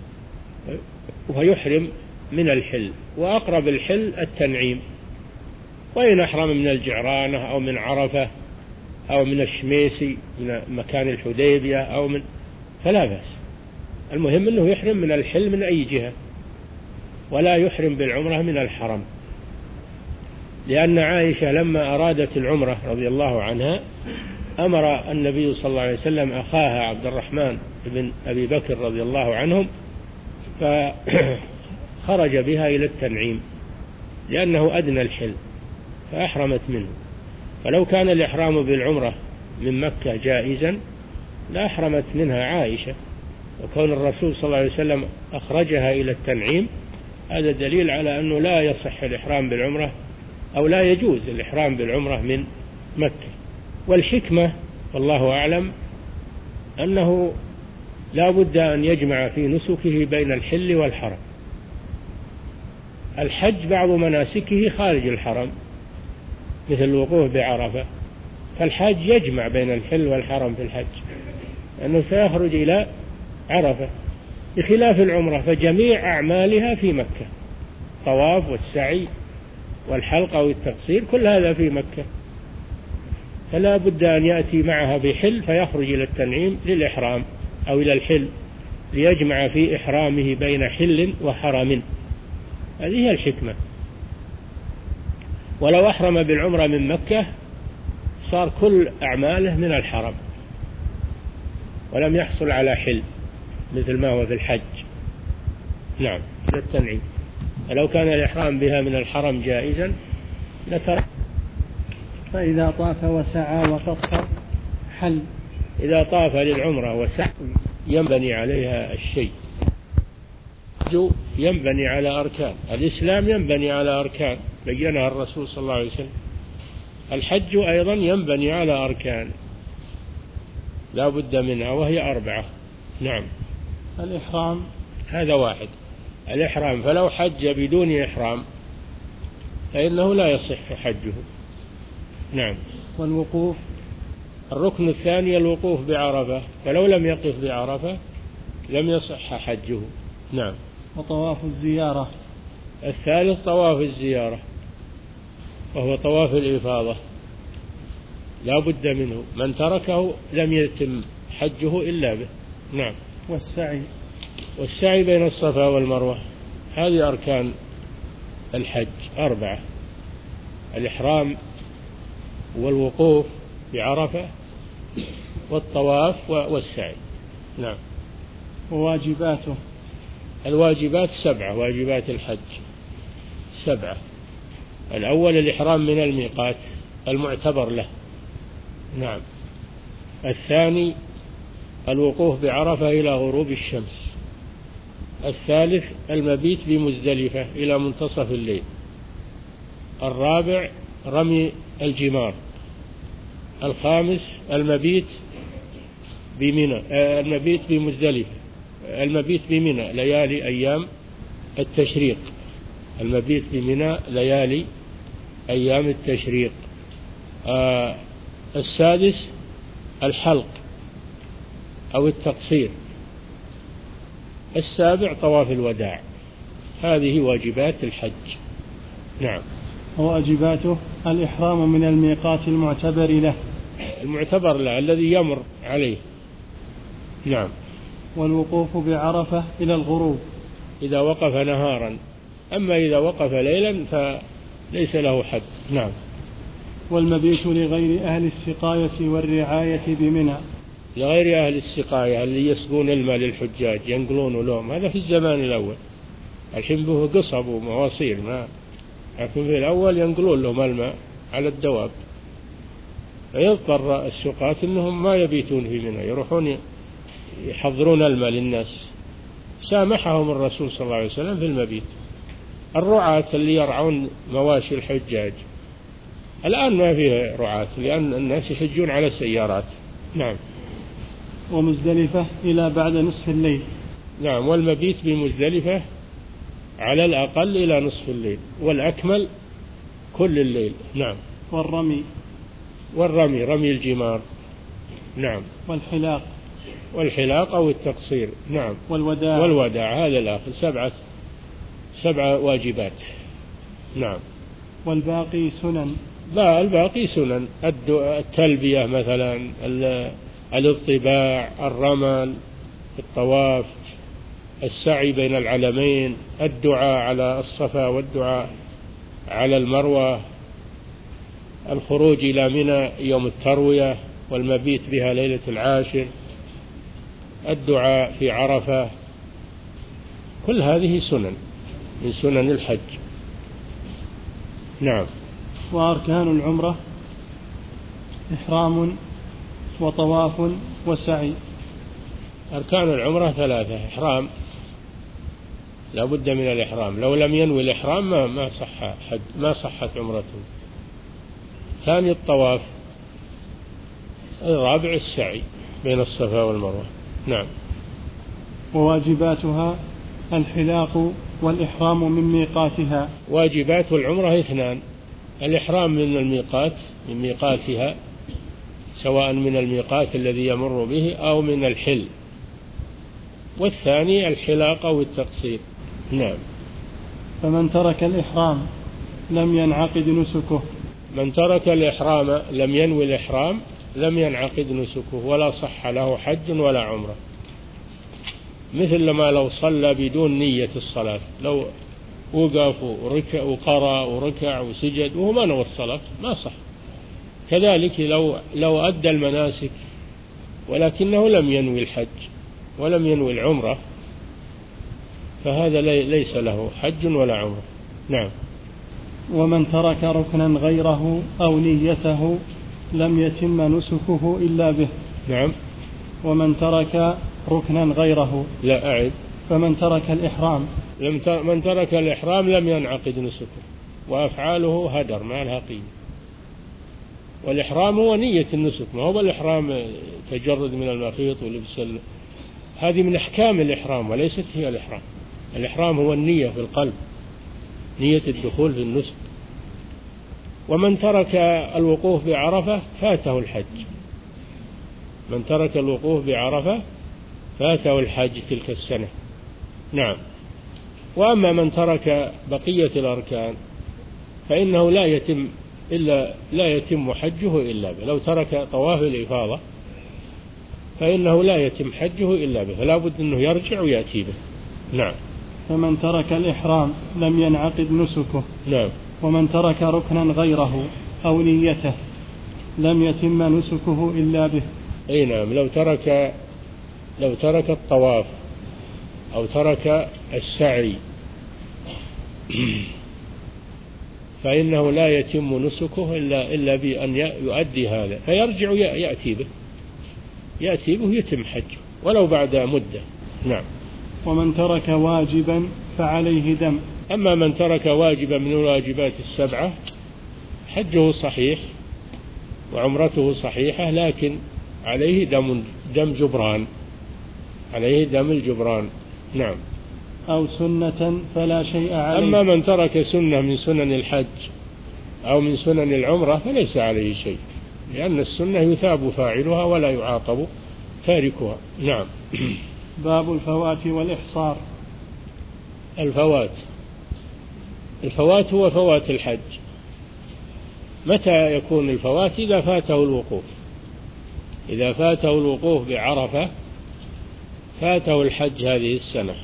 ويحرم من الحل، وأقرب الحل التنعيم. وإن أحرم من الجعرانة أو من عرفة أو من الشميسي من مكان الحديبية أو من فلا بأس، المهم أنه يحرم من الحل من أي جهة، ولا يحرم بالعمرة من الحرم. لأن عائشة لما أرادت العمرة رضي الله عنها أمر النبي صلى الله عليه وسلم أخاها عبد الرحمن بن أبي بكر رضي الله عنهم فخرج بها إلى التنعيم لأنه أدنى الحل فأحرمت منه. فلو كان الإحرام بالعمرة من مكة جائزا لا أحرمت منها عائشة، وكون الرسول صلى الله عليه وسلم أخرجها إلى التنعيم هذا دليل على أنه لا يصح الإحرام بالعمرة أو لا يجوز الإحرام بالعمرة من مكة. والحكمة والله أعلم أنه لا بد أن يجمع في نسكه بين الحل والحرم. الحج بعض مناسكه خارج الحرم مثل الوقوف بعرفة، فالحاج يجمع بين الحل والحرم في الحج، لأنه سيخرج إلى عرفة، بخلاف العمرة فجميع أعمالها في مكة، طواف والسعي والحلق أو التقصير كل هذا في مكة، فلا بد أن يأتي معها بحل فيخرج إلى التنعيم للإحرام أو إلى الحل ليجمع في إحرامه بين حل وحرم. هذه هي الحكمة. ولو أحرم بالعمرة من مكة صار كل أعماله من الحرم ولم يحصل على حل مثل ما هو في الحج. نعم للتنعيم. فلو كان الإحرام بها من الحرم جائزا لترك. فإذا طاف وسعى وقصر حل. إذا طاف للعمرة وسعى ينبني عليها الشيء. ينبني على أركان الإسلام، ينبني على أركان بينها الرسول صلى الله عليه وسلم. الحج أيضا ينبني على أركان لا بد منها وهي أربعة. نعم. الإحرام هذا واحد، الإحرام، فلو حج بدون إحرام فإنه لا يصح حجه. نعم. والوقوف الركن الثاني الوقوف بعرفة، فلو لم يقف بعرفة لم يصح حجه. نعم. وطواف الزيارة الثالث طواف الزيارة وهو طواف الإفاضة لا بد منه، من تركه لم يتم حجه إلا به. نعم. والسعي والسعي بين الصفا والمروة، هذه أركان الحج أربعة: الإحرام والوقوف بعرفة والطواف والسعي. نعم. وواجباته الواجبات سبعة، واجبات الحج سبعة. الأول الإحرام من الميقات المعتبر له. نعم. الثاني الوقوف بعرفة إلى غروب الشمس. الثالث المبيت بمزدلفة إلى منتصف الليل. الرابع رمي الجمار. الخامس المبيت بمنى، المبيت بمزدلفة، المبيت بمنى ليالي أيام التشريق، المبيت بمنى ليالي أيام التشريق. آه السادس الحلق أو التقصير. السابع طواف الوداع. هذه واجبات الحج. نعم. وواجباته الإحرام من الميقات المعتبر له، المعتبر له الذي يمر عليه. نعم. والوقوف بعرفة إلى الغروب إذا وقف نهارا، أما إذا وقف ليلا فليس له حد. نعم. والمبيت لغير أهل السقاية والرعاية بمنى. لغير أهل السقاية اللي يسقون الماء للحجاج ينقلون لهم، هذا في الزمان الأول. الحين به قصب ومواصير ما، لكن في الأول ينقلون لهم الماء على الدواب، فيضطر السقاة أنهم ما يبيتون في منى، يروحون يحضرون الماء للناس. سامحهم الرسول صلى الله عليه وسلم في المبيت. الرعاة اللي يرعون مواشي الحجاج الآن ما فيه رعاة لأن الناس يحجون على السيارات. نعم. ومزدلفة إلى بعد نصف الليل. نعم. والمبيت بمزدلفة على الأقل إلى نصف الليل، والأكمل كل الليل. نعم. والرمي والرمي رمي الجمار. نعم. والحلاق والحلاق أو التقصير. نعم. والوداع والوداع هذا الآخر. سبعة سبعة واجبات. نعم. والباقي سنن. لا الباقي سنن، التلبية مثلا، الاطباع، الرمل، الطواف، السعي بين العلمين، الدعاء على الصفا والدعاء على المروة، الخروج إلى منى يوم التروية والمبيت بها ليلة العاشر، الدعاء في عرفة، كل هذه سنن من سنن الحج. نعم. وأركان العمرة إحرام وطواف وسعي. أركان العمرة ثلاثة: إحرام لا بد من الإحرام، لو لم ينوي الإحرام ما ما صح حج، ما صحت عمرته. ثاني الطواف. الرابع السعي بين الصفا والمروة. نعم. وواجباتها الحلاق والإحرام من ميقاتها. واجبات العمرة اثنان: الإحرام من الميقات من ميقاتها سواء من الميقات الذي يمر به أو من الحل، والثاني الحلاقة والتقصير. نعم. فمن ترك الإحرام لم ينعقد نسكه. من ترك الإحرام لم ينوي الإحرام لم ينعقد نسكه ولا صح له حج ولا عمرة، مثل ما لو صلى بدون نية الصلاة، لو وقف وركع وقرأ وركع وسجد وهو ما نوى الصلاة ما صح. كذلك لو لو أدى المناسك ولكنه لم ينوي الحج ولم ينوي العمرة فهذا ليس له حج ولا عمرة. نعم. ومن ترك ركنا غيره أو نيته لم يتم نسكه إلا به. نعم. ومن ترك ركنا غيره. لا أعد. فمن ترك الإحرام. لم تر... من ترك الإحرام لم ينعقد نسكه وأفعاله هدر ما لها قيمة. والإحرام هو نية النسك، ما هو الإحرام تجرد من المخيط ولبس ال... هذه من أحكام الإحرام وليست هي الإحرام. الإحرام هو النية في القلب، نية الدخول في النسك. ومن ترك الوقوف بعرفة فاته الحج. من ترك الوقوف بعرفة فاته الحج تلك السنة. نعم. وأما من ترك بقية الأركان فإنه لا يتم إلا لا يتم حجه إلا به. لو ترك طواف الإفاضة فإنه لا يتم حجه إلا به، فلا بد أنه يرجع ويأتي به. نعم. فمن ترك الإحرام لم ينعقد نسكه. نعم. ومن ترك ركنا غيره أو نيته لم يتم نسكه إلا به. أي نعم. لو ترك لو ترك الطواف أو ترك السعي فإنه لا يتم نسكه إلا إلا بأن يؤدي هذا، فيرجع يأتي به يأتي به يتم حجه ولو بعد مدة. نعم. ومن ترك واجبا فعليه دم. أما من ترك واجبا من الواجبات السبعة حجه صحيح وعمرته صحيحة، لكن عليه دم دم جبران، عليه دم الجبران. نعم. أو سنة فلا شيء عليه. أما من ترك سنة من سنن الحج أو من سنن العمرة فليس عليه شيء، لأن السنة يثاب فاعلها ولا يعاقب تاركها. نعم. باب الفوات والإحصار. الفوات الفوات هو فوات الحج. متى يكون الفوات؟ إذا فاته الوقوف. إذا فاته الوقوف بعرفة فاته الحج هذه السنة،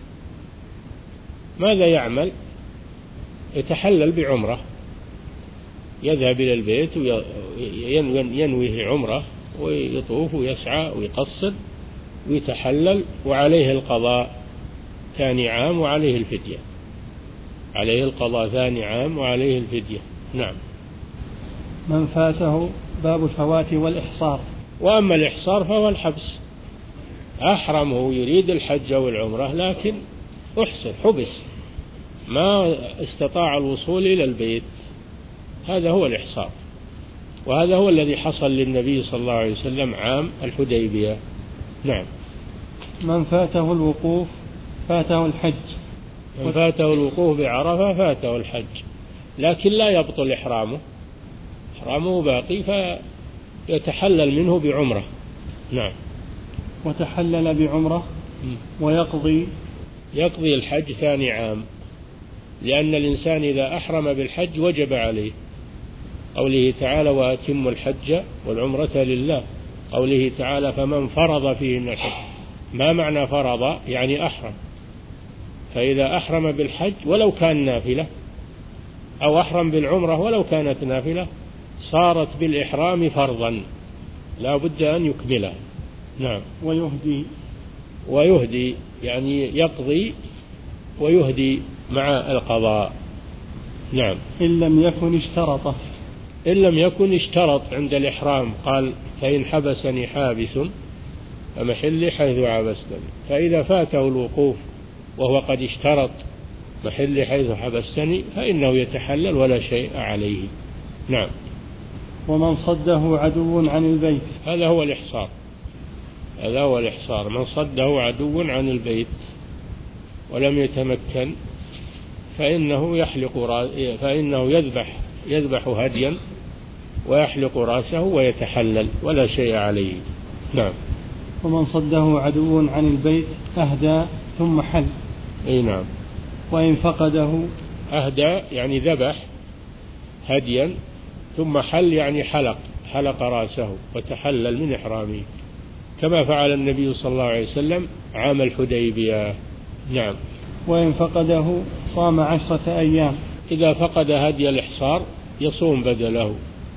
ماذا يعمل؟ يتحلل بعمرة، يذهب إلى البيت وينويه عمرة ويطوف ويسعى ويقصر ويتحلل، وعليه القضاء ثاني عام وعليه الفدية. عليه القضاء ثاني عام وعليه الفدية. نعم. من فاته باب الفوات والإحصار. وأما الإحصار فهو الحبس، أحرمه يريد الحج والعمرة لكن أحصر حبس ما استطاع الوصول إلى البيت، هذا هو الإحصار، وهذا هو الذي حصل للنبي صلى الله عليه وسلم عام الحديبية. نعم. من فاته الوقوف فاته الحج. من فاته الوقوف بعرفة فاته الحج، لكن لا يبطل إحرامه، إحرامه باقي فيتحلل منه بعمرة. نعم. وتحلل بعمرة ويقضي يقضي الحج ثاني عام، لأن الإنسان إذا أحرم بالحج وجب عليه، قوله تعالى وأتم الحج والعمرة لله، قوله تعالى فمن فرض فيهن الحج. ما معنى فرض؟ يعني أحرم، فإذا أحرم بالحج ولو كان نافلة أو أحرم بالعمرة ولو كانت نافلة صارت بالإحرام فرضا لا بد أن يكملها. نعم. ويهدي ويهدي يعني يقضي ويهدي مع القضاء. نعم. إن لم يكن اشترطه. إن لم يكن اشترط عند الإحرام، قال فإن حبسني حابس فمحلي حيث حبستني، فإذا فاته الوقوف وهو قد اشترط محلي حيث حبستني فإنه يتحلل ولا شيء عليه. نعم. ومن صده عدو عن البيت. هذا هو الإحصار، هذا هو الإحصار. من صده عدو عن البيت ولم يتمكن فإنه يحلق فإنه يذبح يذبح هديا ويحلق رأسه ويتحلل ولا شيء عليه. نعم. ومن صده عدو عن البيت أهدى ثم حل. أي نعم. وإن فقده أهدى يعني ذبح هديا ثم حل يعني حلق حلق رأسه وتحلل من إحرامه كما فعل النبي صلى الله عليه وسلم عام الحديبية. نعم. وإن فقده صام عشرة أيام. إذا فقد هدي الإحصار يصوم بدله،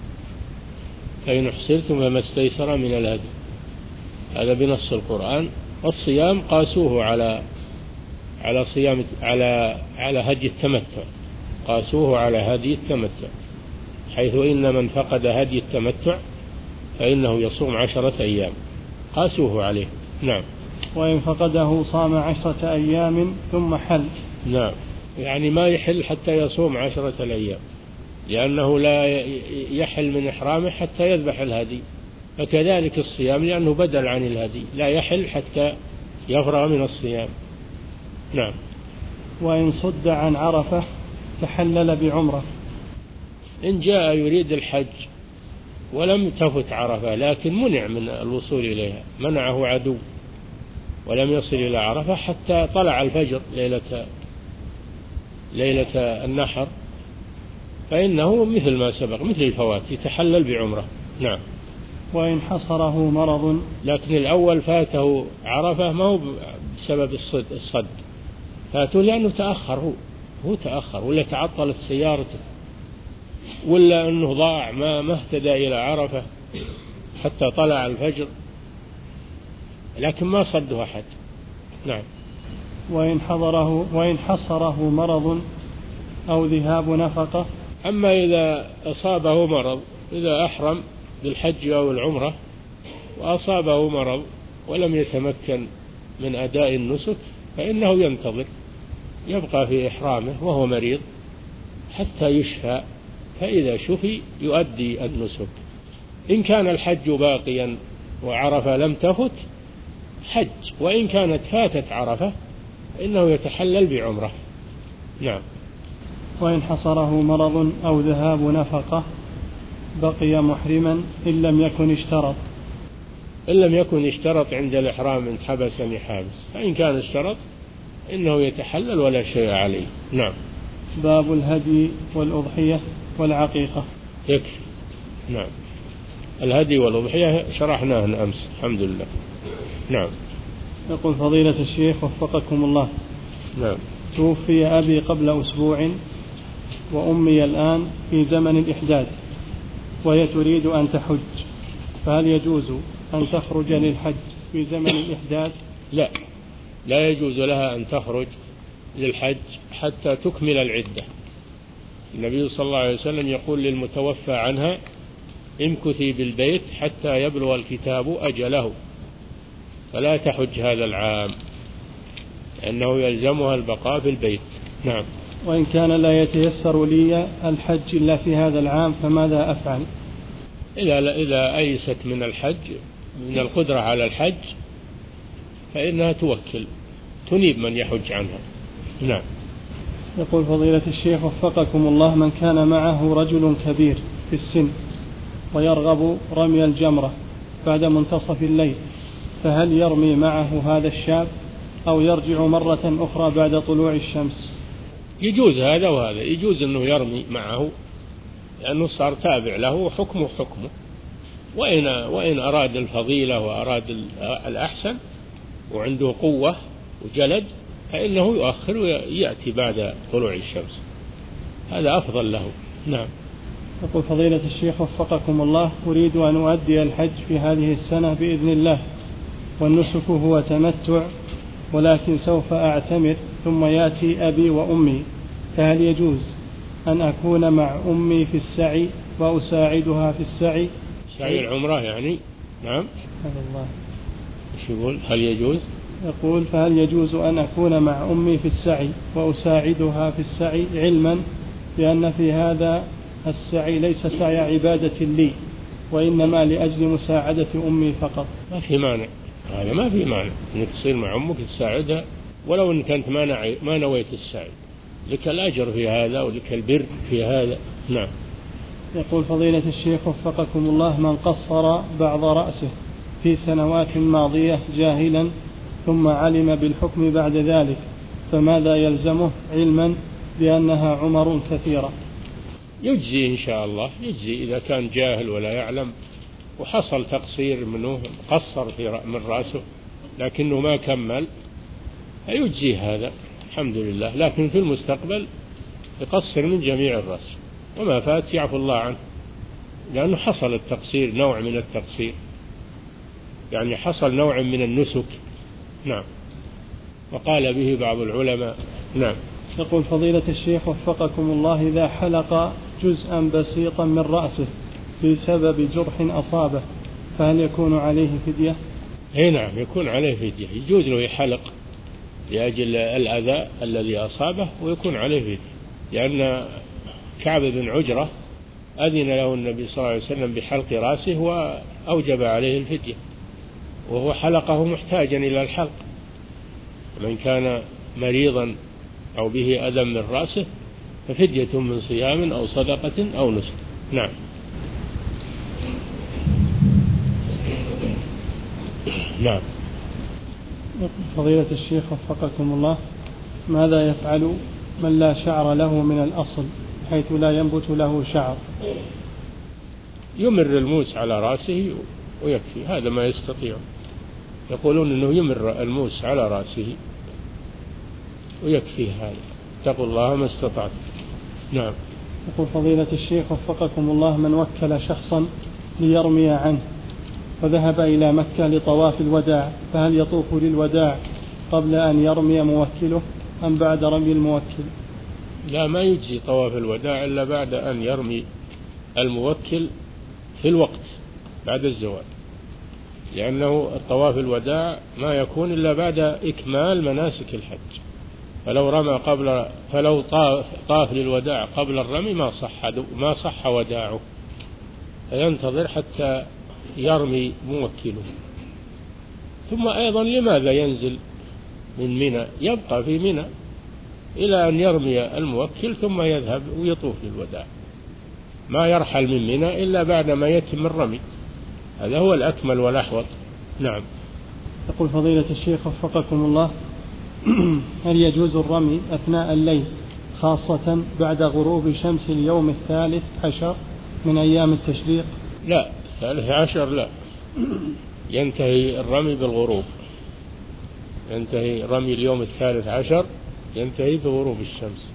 فإن أحصرتم فما استيسر من الهدي، هذا بنص القرآن. والصيام قاسوه على على صيام على على هدي التمتع، قاسوه على هدي التمتع، حيث إن من فقد هدي التمتع فإنه يصوم عشرة أيام، قاسوه عليه. نعم. وإن فقده صام عشرة أيام ثم حل. نعم، يعني ما يحل حتى يصوم عشرة الأيام، لأنه لا يحل من إحرامه حتى يذبح الهدي، فكذلك الصيام لأنه بدل عن الهدي لا يحل حتى يفرغ من الصيام. نعم. وإن صد عن عرفة تحلل بعمرة. إن جاء يريد الحج ولم تفت عرفة لكن منع من الوصول إليها، منعه عدو ولم يصل إلى عرفة حتى طلع الفجر ليلة ليلة النحر، فإنه مثل ما سبق مثل الفوات يتحلل بعمرة. نعم. وإن حصره مرض. لكن الأول فاته عرفة ما هو بسبب الصد, الصد فاته لأنه تأخر، هو هو تأخر ولا تعطلت سيارته ولا أنه ضاع ما ما اهتدى إلى عرفة حتى طلع الفجر، لكن ما صده أحد. نعم. وإن حضره وإن حصره مرض أو ذهاب نفقة. أما إذا أصابه مرض، إذا أحرم بالحج أو العمرة وأصابه مرض ولم يتمكن من أداء النسك فإنه ينتظر، يبقى في إحرامه وهو مريض حتى يشفى، فإذا شفي يؤدي النسك. إن كان الحج باقيا وعرفة لم تفت حج، وإن كانت فاتت عرفة فإنه يتحلل بعمرة. نعم. وإن حصره مرض أو ذهاب نفقة بقي محرما إن لم يكن اشترط. إن لم يكن اشترط عند الإحرام إن حبسني حابس، فإن كان اشترط إنه يتحلل ولا شيء عليه. نعم. باب الهدي والأضحية والعقيقة. يكفي. نعم. الهدي والأضحية شرحناه أمس الحمد لله. نعم. يقول فضيلة الشيخ وفقكم الله. نعم. توفي أبي قبل أسبوع وأمي الآن في زمن الإحداث وهي تريد أن تحج، فهل يجوز أن تخرج للحج في زمن الإحداث؟ لا، لا يجوز لها أن تخرج للحج حتى تكمل العدة. النبي صلى الله عليه وسلم يقول للمتوفى عنها امكثي بالبيت حتى يبلغ الكتاب أجله، فلا تحج هذا العام لأنه يلزمها البقاء في البيت. نعم. وإن كان لا يتيسر لي الحج إلا في هذا العام فماذا أفعل؟ إذا إذا أيست من الحج من القدرة على الحج فإنها توكل تنيب من يحج عنها. نعم. يقول فضيلة الشيخ وفقكم الله من كان معه رجل كبير في السن ويرغب رمي الجمرة بعد منتصف الليل، فهل يرمي معه هذا الشاب أو يرجع مرة أخرى بعد طلوع الشمس؟ يجوز هذا وهذا، يجوز أنه يرمي معه لأنه صار تابع له حكمه حكمه، وإن, وإن أراد الفضيلة وأراد الأحسن وعنده قوة وجلد فإنه يؤخر ويأتي بعد طلوع الشمس، هذا أفضل له. نعم. يقول فضيلة الشيخ وفقكم الله أريد أن أؤدي الحج في هذه السنة بإذن الله، والنسك هو تمتع ولكن سوف أعتمر ثم يأتي أبي وأمي، فهل يجوز أن أكون مع أمي في السعي وأساعدها في السعي؟ سعي العمرة يعني. نعم. هذا الله. إيش يقول؟ هل يجوز؟ يقول فهل يجوز أن أكون مع أمي في السعي وأساعدها في السعي علما بأن في هذا السعي ليس سعي عبادة لي وإنما لأجل مساعدة أمي فقط؟ ما في مانع، هذا ما في مانع أنك تصير مع أمك تساعدها ولو أنك أنت ما, ما نويت السعي، لك الأجر في هذا ولك البر في هذا. نعم. يقول فضيلة الشيخ وفقكم الله: من قصر بعض رأسه في سنوات ماضية جاهلا ثم علم بالحكم بعد ذلك فماذا يلزمه علما بأنها عمر كثيرة؟ يجزي إن شاء الله، يجزي إذا كان جاهل ولا يعلم وحصل تقصير منه، قصر في من رأسه لكنه ما كمل، يجزي هذا الحمد لله. لكن في المستقبل يقصر من جميع الرأس، وما فات يعفو الله عنه، لأنه حصل التقصير، نوع من التقصير، يعني حصل نوع من النسك. نعم. وقال به بعض العلماء. نعم. يقول فضيلة الشيخ وفقكم الله: إذا حلق جزءا بسيطا من رأسه بسبب جرح أصابه فهل يكون عليه فدية؟ اي نعم، يكون عليه فدية، يجوز له يحلق لأجل الأذى الذي أصابه ويكون عليه فدية، لأن كعب بن عجرة أذن له النبي صلى الله عليه وسلم بحلق رأسه وأوجب عليه الفدية، وهو حلقه محتاجا إلى الحلق. من كان مريضا أو به أذى من رأسه ففدية من صيام أو صدقة أو نسك. نعم. نعم. فضيلة الشيخ وفقكم الله: ماذا يفعل من لا شعر له من الأصل حيث لا ينبت له شعر؟ يمر الموس على رأسه ويكفي، هذا ما يستطيع. يقولون أنه يمر الموس على رأسه ويكفي هذا. اتقوا الله ما استطعتم. نعم. يقول فضيلة الشيخ وفقكم الله: من وكل شخصا ليرمي عنه وذهب إلى مكة لطواف الوداع فهل يطوف للوداع قبل أن يرمي موكله أم بعد رمي الموكل؟ لا، ما يجي طواف الوداع إلا بعد أن يرمي الموكل في الوقت بعد الزوال، لأنه الطواف الوداع ما يكون إلا بعد إكمال مناسك الحج، فلو رمى قبل فلو طاف, طاف للوداع قبل الرمي ما صح ما صح وداعه، فينتظر حتى يرمي موكله. ثم أيضا لماذا ينزل من منى؟ يبقى في منى إلى أن يرمي الموكل ثم يذهب ويطوف للوداع، ما يرحل من منى إلا بعد ما يتم الرمي، هذا هو الأكمل والأحوط. نعم. يقول فضيلة الشيخ وفقكم الله: هل يجوز الرمي أثناء الليل خاصة بعد غروب شمس اليوم الثالث عشر من أيام التشريق؟ لا، الثالث عشر لا، ينتهي الرمي بالغروب، ينتهي رمي اليوم الثالث عشر ينتهي بغروب الشمس.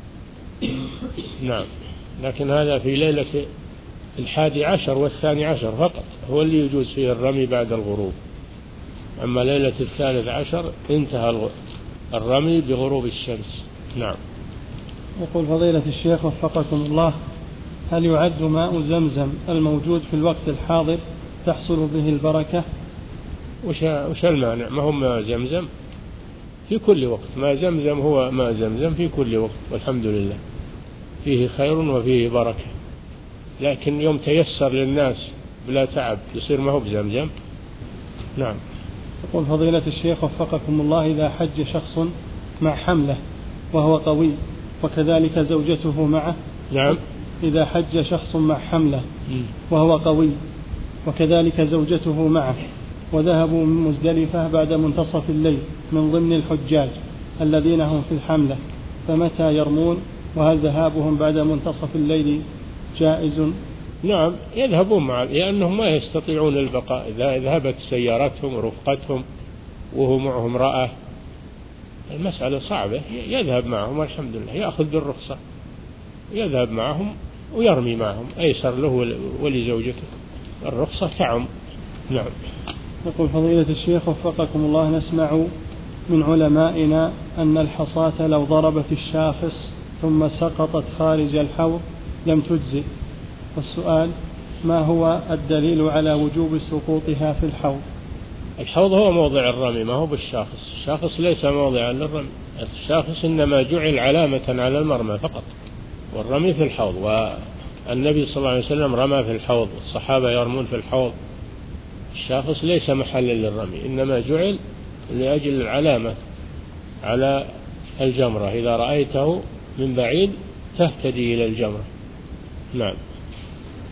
نعم. لكن هذا في ليلة الحادي عشر والثاني عشر فقط هو اللي يجوز فيه الرمي بعد الغروب، أما ليلة الثالث عشر انتهى الرمي بغروب الشمس. نعم. يقول فضيلة الشيخ وفقكم الله: هل يعد ماء زمزم الموجود في الوقت الحاضر تحصل به البركة؟ وش المانع؟ ما هو ماء زمزم في كل وقت، ماء زمزم هو ماء زمزم في كل وقت، والحمد لله فيه خير وفيه بركة، لكن يوم تيسر للناس بلا تعب يصير ما هو بزمزم. نعم. يقول فضيلة الشيخ وفقكم الله: إذا حج شخص مع حمله وهو قوي وكذلك زوجته معه. نعم. إذا حج شخص مع حمله وهو قوي وكذلك زوجته معه وذهبوا من مزدلفة بعد منتصف الليل من ضمن الحجاج الذين هم في الحملة، فمتى يرمون؟ وهل ذهابهم بعد منتصف الليل جائز؟ نعم، يذهبون معه لأنهم ما يستطيعون البقاء، إذا ذهبت سيارتهم ورفقتهم وهو معهم رأى المسألة صعبة، يذهب معهم الحمد لله، يأخذ بالرخصة يذهب معهم ويرمي معهم، أيسر له ولزوجته، الرخصة تعم. نعم. يقول فضيلة الشيخ وفقكم الله: نسمع من علمائنا أن الحصاة لو ضربت الشاخص ثم سقطت خارج الحوض لم تجزئ، والسؤال: ما هو الدليل على وجوب سقوطها في الحوض؟ الحوض هو موضع الرمي، ما هو بالشاخص، الشاخص ليس موضعا للرمي، الشاخص إنما جعل علامة على المرمى فقط، والرمي في الحوض، والنبي صلى الله عليه وسلم رمى في الحوض والصحابة يرمون في الحوض، الشاخص ليس محلا للرمي، إنما جعل لأجل العلامة على الجمرة، إذا رأيته من بعيد تهتدي إلى الجمرة. نعم.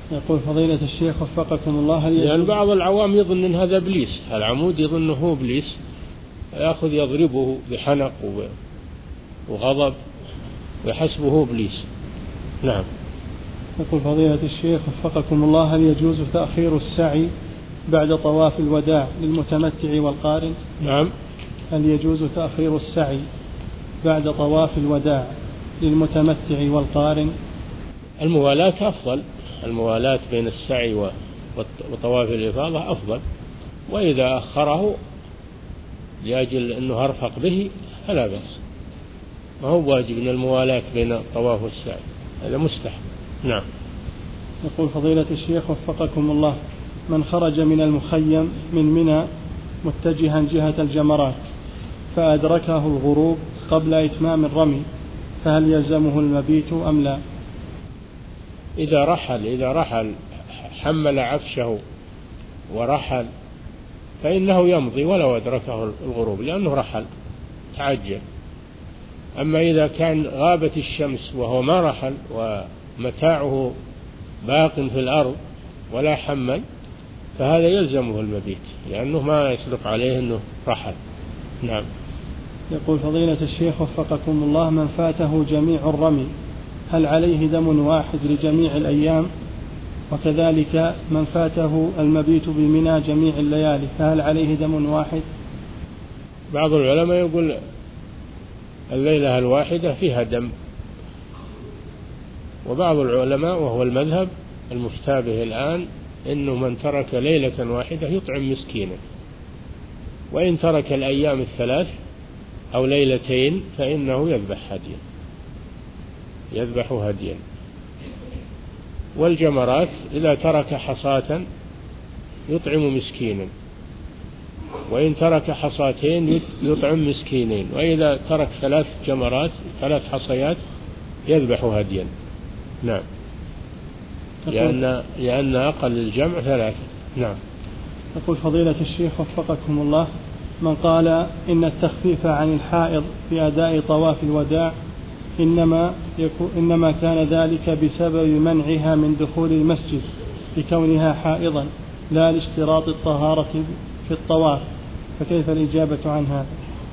يقول فضيلة الشيخ وفقكم الله، هل يعني بعض العوام يظن أن هذا إبليس، العمود يظن هو إبليس، يأخذ يضربه بحنق وغضب ويحسبه إبليس. نعم. يقول فضيلة الشيخ وفقكم الله، هل يجوز تأخير السعي بعد طواف الوداع للمتمتع والقارن؟ نعم. هل يجوز تأخير السعي بعد طواف الوداع للمتمتع والقارن؟ الموالاة أفضل، الموالاة بين السعي وطواف الإفاضة أفضل، وإذا أخره لأجل أنه أرفق به فلا بأس، ما هو واجب من الموالاة بين الطواف والسعي، هذا مستحب. نعم. يقول فضيلة الشيخ وفقكم الله، من خرج من المخيم من منى متجها جهة الجمرات فأدركه الغروب قبل إتمام الرمي، فهل يلزمه المبيت أم لا؟ إذا رحل إذا رحل حمل عفشه ورحل فإنه يمضي ولو أدركه الغروب، لأنه رحل تعجل. أما إذا كان غابت الشمس وهو ما رحل ومتاعه باق في الأرض ولا حمل فهذا يلزمه المبيت، لأنه ما يصدق عليه أنه رحل. نعم. يقول فضيلة الشيخ وفقكم الله، من فاته جميع الرمي هل عليه دم واحد لجميع الأيام؟ وكذلك من فاته المبيت بمنى جميع الليالي فهل عليه دم واحد؟ بعض العلماء يقول الليلة الواحدة فيها دم، وبعض العلماء وهو المذهب المشتبه الآن إنه من ترك ليلة واحدة يطعم مسكينا، وإن ترك الأيام الثلاث أو ليلتين فإنه يذبح هديا يذبح هديا. والجمرات إذا ترك حصاة يطعم مسكينا، وإن ترك حصاتين يطعم مسكينين، وإذا ترك ثلاث جمرات ثلاث حصيات يذبح هديا. نعم. لأن, لأن أقل الجمع ثلاثة. نعم. يقول فضيلة الشيخ وفقكم الله، من قال إن التخفيف عن الحائض في أداء طواف الوداع إنما, إنما كان ذلك بسبب منعها من دخول المسجد لكونها حائضا لا لاشتراط الطهارة في الطواف، فكيف الإجابة عن هذا؟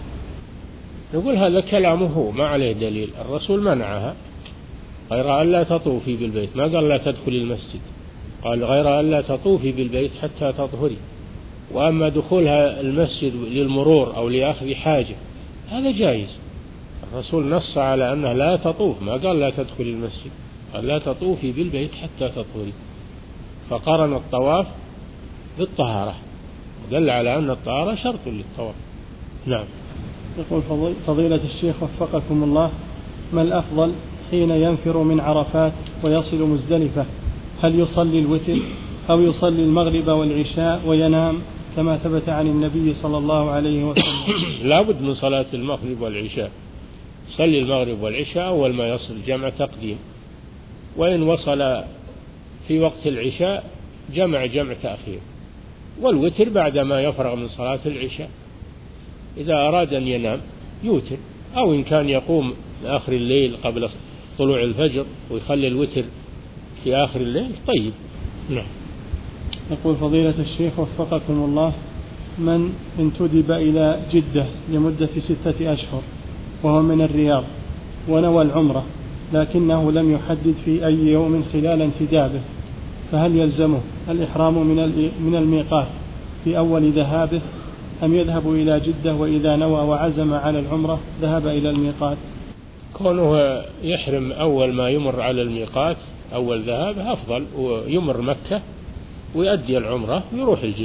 نقول هذا كلامه ما عليه دليل، الرسول منعها غير أن لا تطوفي بالبيت، ما قال لا تدخل المسجد، قال غير أن لا تطوفي بالبيت حتى تطهري. وأما دخولها المسجد للمرور أو لأخذ حاجة هذا جائز، الرسول نص على أنها لا تطوف، ما قال لا تدخل المسجد، قال لا تطوفي بالبيت حتى تطهري، فقرن الطواف بالطهارة، دل على أن الطهارة شرط للطواف. نعم. يقول فضيلة الشيخ وفقكم الله، ما الأفضل حين ينفر من عرفات ويصل مزدلفة، هل يصلي الوتر أو يصلي المغرب والعشاء وينام كما ثبت عن النبي صلى الله عليه وسلم؟ لا بد من صلاة المغرب والعشاء، صلي المغرب والعشاء أول ما يصل جمع تقديم، وإن وصل في وقت العشاء جمع جمع تأخير، والوتر بعدما يفرغ من صلاة العشاء. إذا أراد أن ينام يوتر، أو إن كان يقوم آخر الليل قبل طلوع الفجر ويخلي الوتر في آخر الليل طيب. نعم. يقول فضيلة الشيخ وفقكم الله، من انتدب إلى جدة لمدة ستة أشهر وهو من الرياض ونوى العمرة لكنه لم يحدد في أي يوم خلال انتدابه، فهل يلزمه الإحرام من الميقات في أول ذهابه أم يذهب إلى جدة وإذا نوى وعزم على العمرة ذهب إلى الميقات؟ كونه يحرم أول ما يمر على الميقات أول ذهاب أفضل، ويمر مكة ويؤدي العمرة ويروح الجدة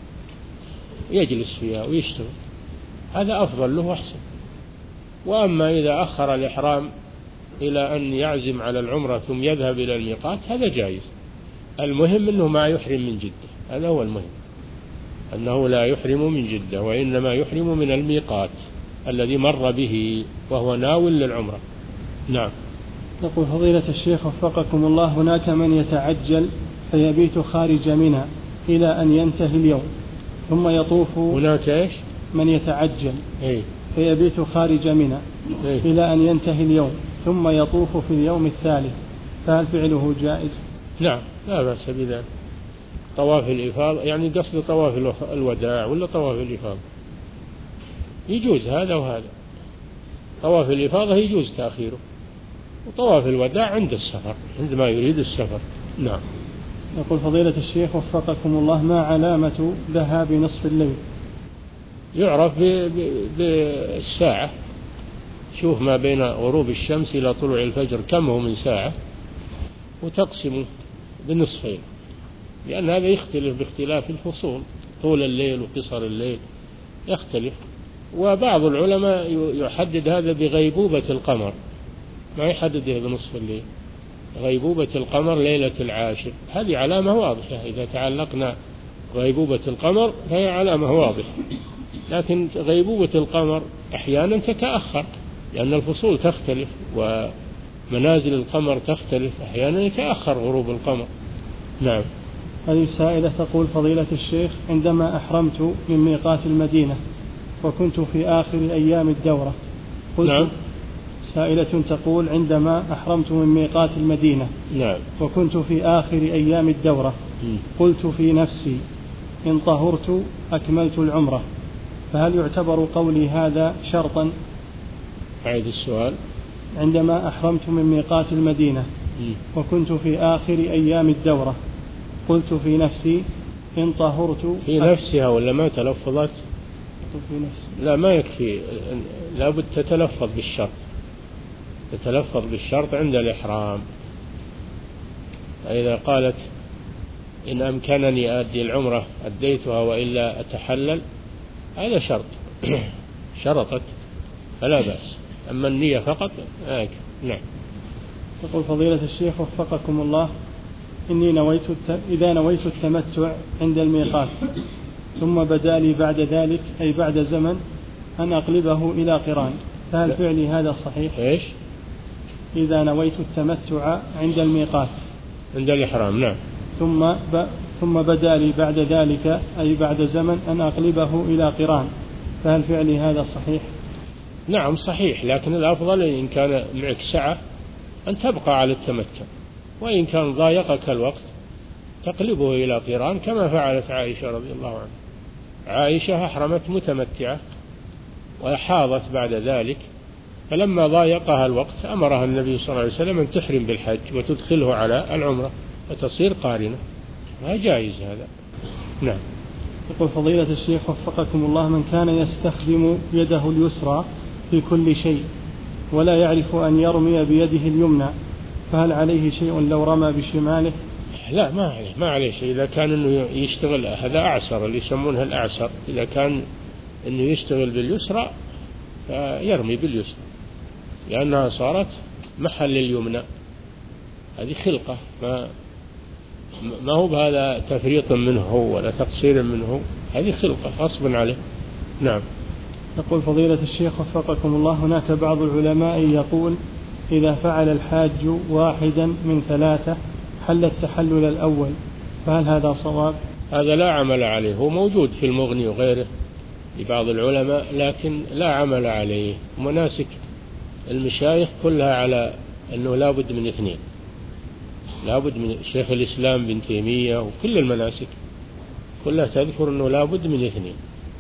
يجلس فيها ويشتغل، هذا أفضل له أحسن. وأما إذا أخر الإحرام إلى أن يعزم على العمرة ثم يذهب إلى الميقات هذا جائز، المهم أنه ما يحرم من جدة، هذا هو المهم، أنه لا يحرم من جدة وإنما يحرم من الميقات الذي مر به وهو ناول للعمرة. نعم. يقول فضيلة الشيخ وفقكم الله، هناك من يتعجل فيبيت خارج منى إلى أن ينتهي اليوم ثم يطوف. هناك إيش؟ من يتعجل إيه؟ فيبيت خارج منى إيه؟ إلى أن ينتهي اليوم ثم يطوف في اليوم الثالث، فهل فعله جائز؟ نعم. لا بأس بذلك. طواف الإفاضة يعني قصد طواف الوداع ولا طواف الإفاضة؟ يجوز هذا وهذا. طواف الإفاضة يجوز تأخيره، وطواف الوداع عند السفر عندما يريد السفر. نعم. يقول فضيلة الشيخ وفقكم الله، ما علامة ذهاب نصف الليل؟ يعرف بالساعة. شوف ما بين غروب الشمس إلى طلوع الفجر كم هو من ساعة وتقسم بنصفين، لأن هذا يختلف باختلاف الفصول، طول الليل وقصر الليل يختلف. وبعض العلماء يحدد هذا بغيبوبة القمر، ما يحدده بنصف الليل. غيبوبة القمر ليلة العاشر هذه علامة واضحة، إذا تعلقنا غيبوبة القمر فهي علامة واضحة. لكن غيبوبة القمر أحيانا تتأخر لأن الفصول تختلف ومنازل القمر تختلف، أحيانا يتأخر غروب القمر. نعم. هذه سائلة تقول فضيلة الشيخ، عندما أحرمت من ميقات المدينة وكنت في آخر أيام الدورة قلت نعم. سائلة تقول عندما أحرمت من ميقات المدينة نعم. وكنت في آخر أيام الدورة قلت في نفسي إن طهرت أكملت العمرة، فهل يعتبر قولي هذا شرطا؟ أعيد السؤال. عندما أحرمت من ميقات المدينة وكنت في آخر أيام الدورة قلت في نفسي إن طهرت في نفسها ولا ما تلفظت؟ في نفسي. لا ما يكفي، لابد تتلفظ بالشرط، تتلفظ بالشرط عند الإحرام. فإذا قالت إن أمكنني أدي العمرة أديتها وإلا أتحلل، هذا شرط شرطت فلا بأس. أما النية فقط آك. نعم. يقول فضيلة الشيخ وفقكم الله، إني نويت الت... إذا نويت التمتع عند الميقات ثم بدا لي بعد ذلك أي بعد زمن أن أقلبه إلى قران، فهل فعلي هذا صحيح؟ إيش؟ إذا نويت التمتع عند الميقات عند الإحرام. نعم. ثم ب... ثم بدا لي بعد ذلك أي بعد زمن أن أقلبه إلى قران، فهل فعلي هذا صحيح؟ نعم صحيح، لكن الأفضل إن كان معك سعة أن تبقى على التمتع، وإن كان ضايقك الوقت تقلبه إلى قران كما فعلت عائشة رضي الله عنها. عائشة أحرمت متمتعة وحاضت بعد ذلك، فلما ضايقها الوقت أمرها النبي صلى الله عليه وسلم أن تحرم بالحج وتدخله على العمرة وتصير قارنة، ما جائز هذا. نعم. يقول فضيلة الشيخ وفقكم الله، من كان يستخدم يده اليسرى في كل شيء ولا يعرف أن يرمي بيده اليمنى، فهل عليه شيء لو رمى بشماله؟ لا ما عليه ما عليه شيء. إذا كان إنه يشتغل هذا أعسر اللي يسمونها الأعسر، إذا كان إنه يشتغل باليسرى فيرمي باليسرى لأنها صارت محل اليمنى، هذه خلقة، ما ما هو بهذا تفريط منه ولا تقصير منه، هذه خلقة غصبا عليه. نعم. يقول فضيلة الشيخ وفقكم الله، هناك بعض العلماء يقول إذا فعل الحاج واحدا من ثلاثة حل التحلل الأول، فهل هذا صواب؟ هذا لا عمل عليه، هو موجود في المغني وغيره لبعض العلماء لكن لا عمل عليه. مناسك المشايخ كلها على أنه لا بد من اثنين، لا بد من شيخ الإسلام بن تيمية وكل المناسك كلها تذكر أنه لا بد من اثنين.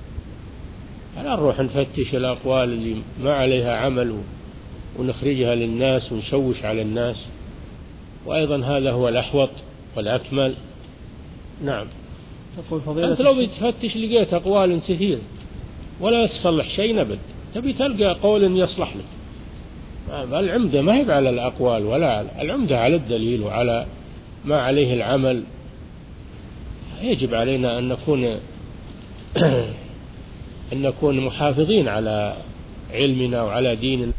ألا نروح نفتش الأقوال اللي ما عليها عمل ونخرجها للناس ونشوش على الناس، وأيضا هذا هو الأحوط والأكمل. نعم. أنت لو بتفتش لقيت أقوال كثير ولا يصلح شيء نبد، تبي تلقى قول يصلح لك. العمدة ما هي على الأقوال ولا العمدة على الدليل وعلى ما عليه العمل. يجب علينا أن نكون أن نكون محافظين على علمنا وعلى ديننا.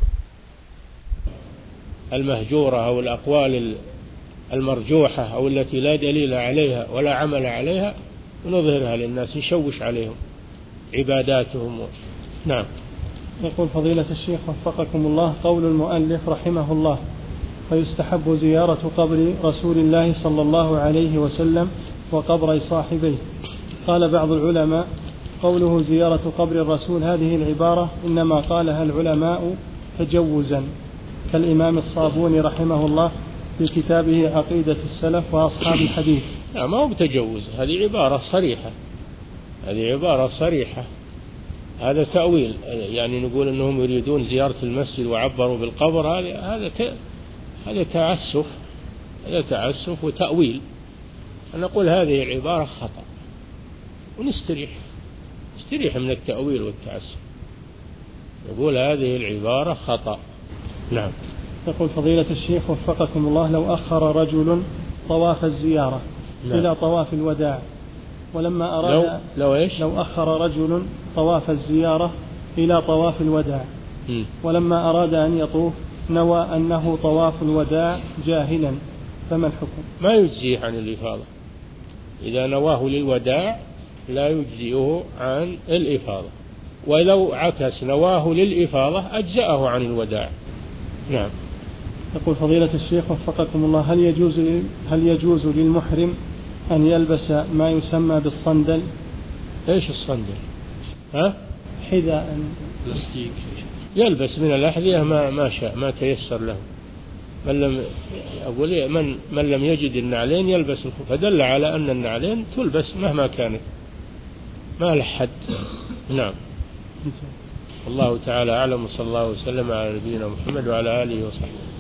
المهجورة أو الأقوال المرجوحة أو التي لا دليل عليها ولا عمل عليها ونظهرها للناس نشوش عليهم عباداتهم. نعم. يقول فضيلة الشيخ وفقكم الله، قول المؤلف رحمه الله فيستحب زيارة قبر رسول الله صلى الله عليه وسلم وقبر صاحبيه. قال بعض العلماء قوله زيارة قبر الرسول هذه العبارة إنما قالها العلماء تجوزا كالإمام الصابوني رحمه الله في كتابه عقيدة السلف وأصحاب الحديث. لا ما هو بتجوز، هذه عبارة صريحة، هذه عبارة صريحة، هذا تأويل. يعني نقول أنهم يريدون زيارة المسجد وعبروا بالقبر، هذا هذا هذا تعسف، هذا تعسف وتأويل. نقول هذه العبارة خطأ ونستريح، نستريح من التأويل والتعسف، نقول هذه العبارة خطأ. نعم. يقول فضيلة الشيخ وفقكم الله، لو أخر رجل طواف الزيارة نعم. إلى طواف الوداع، ولما أراد لو, لو, إيش؟ لو أخر رجل طواف الزيارة إلى طواف الوداع م. ولما أراد أن يطوف نوى أنه طواف الوداع جاهلا، فما الحكم؟ ما يجزيه عن الإفاضة، إذا نواه للوداع لا يجزيه عن الإفاضة، ولو عكس نواه للإفاضة أجزأه عن الوداع. نعم. يقول فضيلة الشيخ وفقكم الله، هل يجوز هل يجوز للمحرم أن يلبس ما يسمى بالصندل؟ إيش الصندل؟ ها؟ حذاء بلاستيك، يلبس من الأحذية ما ما شاء، ما تيسر له. من لم أقول من من لم يجد النعلين يلبس الخف، فدل على أن النعلين تلبس مهما كانت، ما له حد. نعم. الله تعالى أعلم، صلى الله وسلم على نبينا محمد وعلى آله وصحبه.